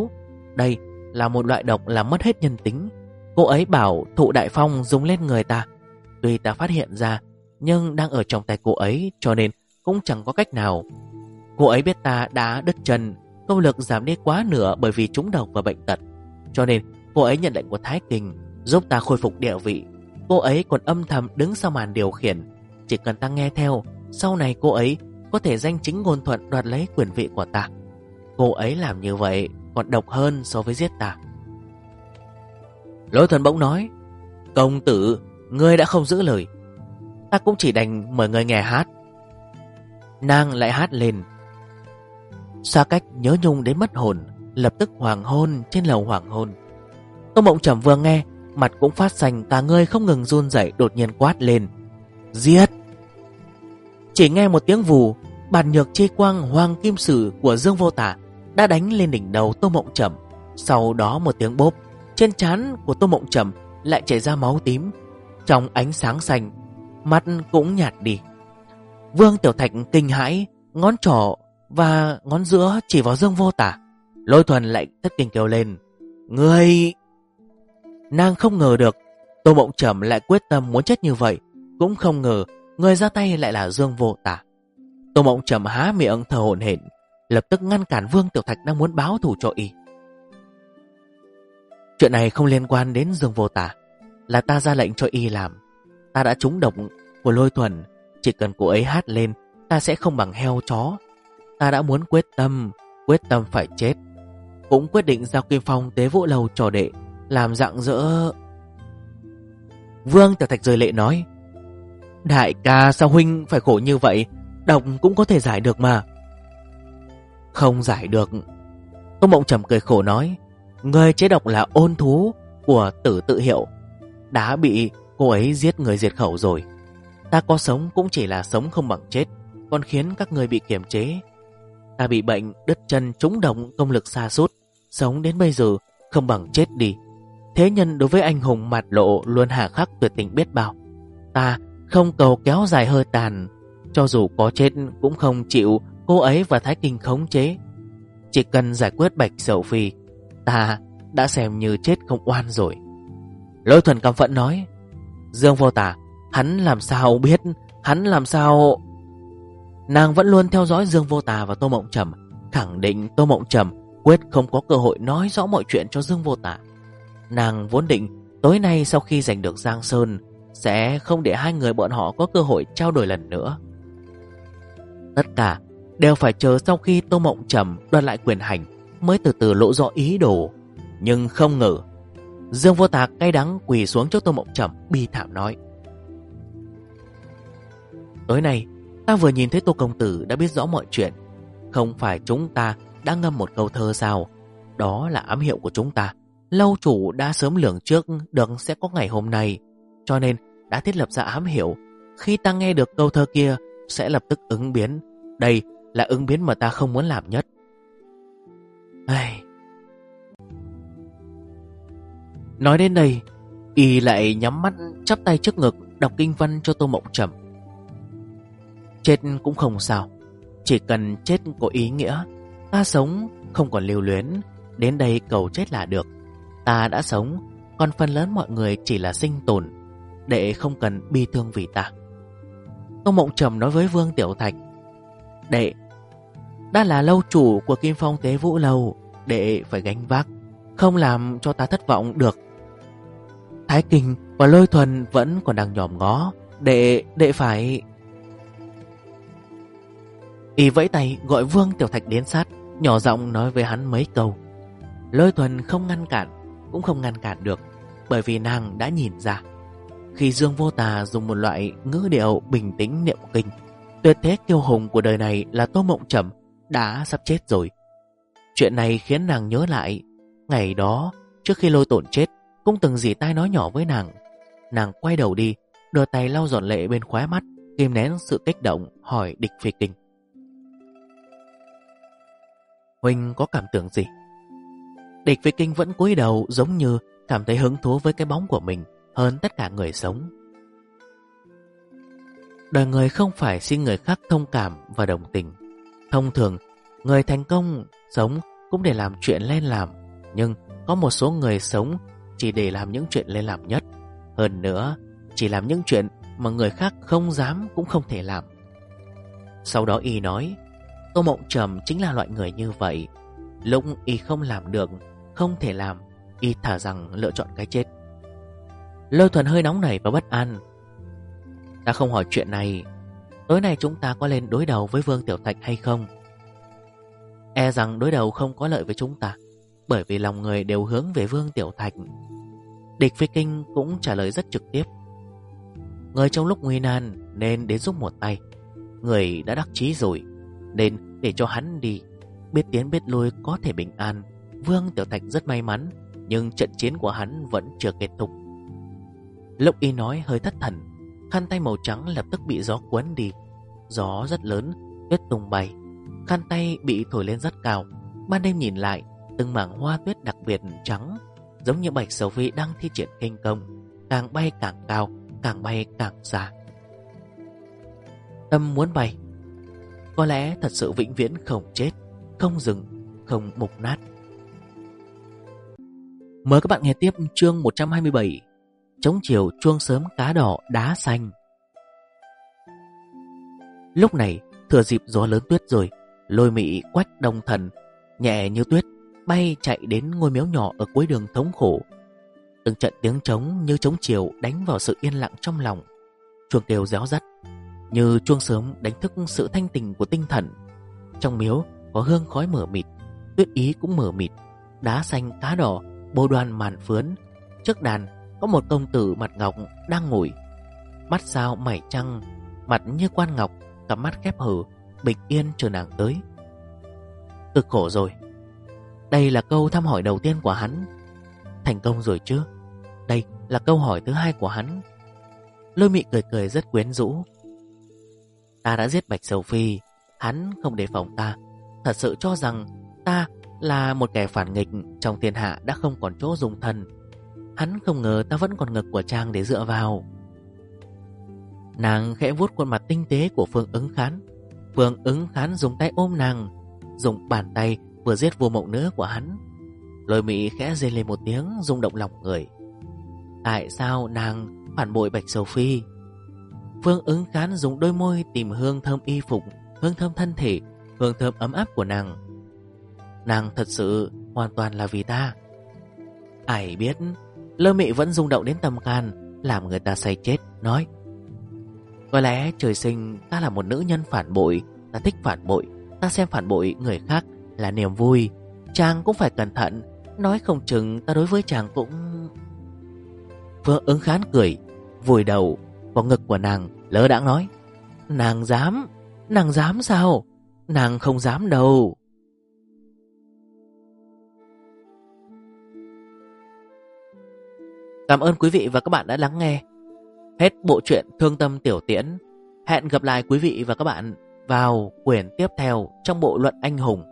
Đây là một loại độc làm mất hết nhân tính. Cô ấy bảo Thụ Đại Phong dùng lên người ta. Tuy ta phát hiện ra, nhưng đang ở trong tay cô ấy, cho nên cũng chẳng có cách nào. Cô ấy biết ta đã đứt chân, công lực giảm đi quá nửa bởi vì trúng độc và bệnh tật, cho nên cô ấy nhận lệnh của Thái Kình giúp ta khôi phục địa vị. Cô ấy còn âm thầm đứng sau màn điều khiển. Chỉ cần ta nghe theo, sau này cô ấy có thể danh chính ngôn thuận đoạt lấy quyền vị của ta. Cô ấy làm như vậy còn độc hơn so với giết ta. Lôi Thuần bỗng nói: Công tử, ngươi đã không giữ lời, ta cũng chỉ đành mời ngươi nghe hát. Nàng lại hát lên: Xa cách nhớ nhung đến mất hồn, lập tức hoàng hôn trên lầu hoàng hôn. Tô Mộng Trầm vừa nghe, mặt cũng phát xanh, cả người không ngừng run rẩy, đột nhiên quát lên: Giết! Chỉ nghe một tiếng vù, bản nhược chi quang hoàng kim sử của Dương Vô Tả đã đánh lên đỉnh đầu Tô Mộng Trầm. Sau đó một tiếng bốp, trên trán của Tô Mộng Trầm lại chảy ra máu tím. Trong ánh sáng xanh, mắt cũng nhạt đi. Vương Tiểu Thạch kinh hãi, ngón trỏ và ngón giữa chỉ vào Dương Vô Tả. Lôi Thuần lại thất kinh kêu lên: Ngươi! Nàng không ngờ được Tô Mộng Trầm lại quyết tâm muốn chết như vậy, cũng không ngờ người ra tay lại là Dương Vô Tả. Tô Mộng Trầm há miệng thở hổn hển, lập tức ngăn cản Vương Tiểu Thạch đang muốn báo thù cho y. Chuyện này không liên quan đến Dương Vô Tả, là ta ra lệnh cho y làm. Ta đã trúng độc của Lôi Thuần, chỉ cần cô ấy hát lên, ta sẽ không bằng heo chó. Ta đã muốn quyết tâm phải chết, cũng quyết định giao Kim Phong Tế Vũ Lầu cho đệ làm rạng rỡ. Vương Tiểu Thạch rơi lệ nói: Đại ca, sao huynh phải khổ như vậy? Độc cũng có thể giải được mà. Không giải được. Tô Mộng Trầm cười khổ nói: Người chế độc là ôn thú của Tử Tự Hiệu, đã bị cô ấy giết người diệt khẩu rồi. Ta có sống cũng chỉ là sống không bằng chết, còn khiến các người bị kiềm chế. Ta bị bệnh đứt chân trúng độc, công lực sa sút, sống đến bây giờ không bằng chết đi. Thế nhân đối với anh hùng Mạt Lộ luôn hà khắc tuyệt tình biết bao. Ta không cầu kéo dài hơi tàn, cho dù có chết cũng không chịu cô ấy và Thái Kinh khống chế. Chỉ cần giải quyết Bạch Sầu Phi, ta đã xem như chết không oan rồi. Lôi Thuần căm phẫn nói: Dương Vô Tả, hắn làm sao biết, hắn làm sao... Nàng vẫn luôn theo dõi Dương Vô Tả và Tô Mộng Trầm, khẳng định Tô Mộng Trầm quyết không có cơ hội nói rõ mọi chuyện cho Dương Vô Tả. Nàng vốn định tối nay sau khi giành được Giang Sơn sẽ không để hai người bọn họ có cơ hội trao đổi lần nữa. Tất cả đều phải chờ sau khi Tô Mộng Trầm đoạt lại quyền hành mới từ từ lộ rõ ý đồ. Nhưng không ngờ Dương Vô Tả cay đắng quỳ xuống trước Tô Mộng Trầm, bi thảm nói: Tối nay ta vừa nhìn thấy Tô công tử đã biết rõ mọi chuyện. Không phải chúng ta đã ngâm một câu thơ sao? Đó là ám hiệu của chúng ta. Lâu chủ đã sớm lường trước được sẽ có ngày hôm nay, cho nên đã thiết lập ra ám hiệu. Khi ta nghe được câu thơ kia sẽ lập tức ứng biến. Đây là ứng biến mà ta không muốn làm nhất. Nói đến đây, y lại nhắm mắt chắp tay trước ngực đọc kinh văn cho Tô Mộng Trầm. Chết cũng không sao, chỉ cần chết có ý nghĩa. Ta sống không còn lưu luyến, đến đây cầu chết là được. Ta đã sống, còn phần lớn mọi người chỉ là sinh tồn. Đệ không cần bi thương vì ta. Tô Mộng Trầm nói với Vương Tiểu Thạch: Đệ đã là lâu chủ của Kim Phong Tế Vũ Lầu, đệ phải gánh vác, không làm cho ta thất vọng được. Thái Kinh và Lôi Thuần vẫn còn đang nhòm ngó, đệ phải... Y vẫy tay gọi Vương Tiểu Thạch đến sát, nhỏ giọng nói với hắn mấy câu. Lôi Thuần không ngăn cản, cũng không ngăn cản được, bởi vì nàng đã nhìn ra. Khi Dương Vô Tà dùng một loại ngữ điệu bình tĩnh niệm kinh, tuyệt thế kiêu hùng của đời này là Tô Mộng Trầm đã sắp chết rồi. Chuyện này khiến nàng nhớ lại ngày đó trước khi Lôi Tổn chết, cũng từng dì tai nói nhỏ với nàng. Nàng quay đầu đi, đưa tay lau giọt lệ bên khóe mắt, kìm nén sự kích động, hỏi Địch Phi Kinh: Huynh có cảm tưởng gì? Địch Phi Kinh vẫn cúi đầu, giống như cảm thấy hứng thú với cái bóng của mình hơn tất cả người sống. Đời người không phải xin người khác thông cảm và đồng tình. Thông thường, người thành công sống cũng để làm chuyện lên làm. Nhưng có một số người sống chỉ để làm những chuyện lên làm nhất. Hơn nữa, chỉ làm những chuyện mà người khác không dám cũng không thể làm. Sau đó y nói, Tô Mộng Trầm chính là loại người như vậy. Lúc y không làm được, không thể làm, y thà rằng lựa chọn cái chết. Lôi Thuần hơi nóng nảy và bất an. Ta không hỏi chuyện này. Tối nay chúng ta có lên đối đầu với Vương Tiểu Thạch hay không? E rằng đối đầu không có lợi với chúng ta, bởi vì lòng người đều hướng về Vương Tiểu Thạch. Địch Phi Kinh cũng trả lời rất trực tiếp. Người trong lúc nguy nan nên đến giúp một tay. Người đã đắc chí rồi, nên để cho hắn đi. Biết tiến biết lui có thể bình an. Vương Tiểu Thạch rất may mắn, nhưng trận chiến của hắn vẫn chưa kết thúc. Lúc y nói hơi thất thần, khăn tay màu trắng lập tức bị gió cuốn đi. Gió rất lớn, tuyết tung bay. Khăn tay bị thổi lên rất cao. Ban đêm nhìn lại, từng mảng hoa tuyết đặc biệt trắng, giống như Bạch Sầu Phi đang thi triển khinh công, càng bay càng cao, càng bay càng xa. Tâm muốn bay, có lẽ thật sự vĩnh viễn không chết, không dừng, không mục nát. Mời các bạn nghe tiếp chương 127, Trống chiều chuông sớm cá đỏ đá xanh. Lúc này thừa dịp gió lớn tuyết rồi, Lôi Mị Quách Đông Thần nhẹ như tuyết bay chạy đến ngôi miếu nhỏ ở cuối đường thống khổ. Từng trận tiếng trống như trống chiều đánh vào sự yên lặng trong lòng. Chuông kêu réo rắt như chuông sớm đánh thức sự thanh tình của tinh thần. Trong miếu có hương khói mờ mịt, tuyết ý cũng mờ mịt, đá xanh cá đỏ bồ đoàn màn phướn. Trước đàn có một công tử mặt ngọc đang ngồi, mắt sao mày trăng, mặt như quan ngọc, cặp mắt khép hờ, bình yên chờ nàng tới. Cực khổ rồi. Đây là câu thăm hỏi đầu tiên của hắn. Thành công rồi chứ? Đây là câu hỏi thứ hai của hắn. Lôi Mị cười cười rất quyến rũ. Ta đã giết Bạch Sầu Phi, hắn không đề phòng ta, thật sự cho rằng ta là một kẻ phản nghịch trong thiên hạ đã không còn chỗ dung thân. Hắn không ngờ ta vẫn còn ngực của chàng để dựa vào. Nàng khẽ vuốt khuôn mặt tinh tế của Phương Ứng Khán. Phương Ứng Khán dùng tay ôm nàng, dùng bàn tay vừa giết vô mộng nữa của hắn. Lôi Mị khẽ rên lên một tiếng rung động lòng người. Tại sao nàng phản bội Bạch Sầu Phi? Phương Ứng Khán dùng đôi môi tìm hương thơm y phục, hương thơm thân thể, hương thơm ấm áp của nàng. Nàng thật sự hoàn toàn là vì ta. Ai biết. Lôi Mị vẫn rung động đến tâm can, làm người ta say chết, nói: có lẽ trời sinh ta là một nữ nhân phản bội. Ta thích phản bội. Ta xem phản bội người khác là niềm vui. Chàng cũng phải cẩn thận, nói không chừng ta đối với chàng cũng... Phương Ứng Khán cười, vùi đầu vào ngực của nàng, lơ đãng nói: Nàng dám sao? Nàng không dám đâu. Cảm ơn quý vị và các bạn đã lắng nghe hết bộ truyện Thương Tâm Tiểu Tiễn. Hẹn gặp lại quý vị và các bạn vào quyển tiếp theo trong bộ Luận Anh Hùng,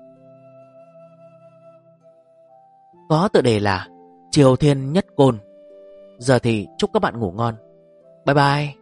có tựa đề là Triều Thiên Nhất Côn. Giờ thì chúc các bạn ngủ ngon. Bye bye.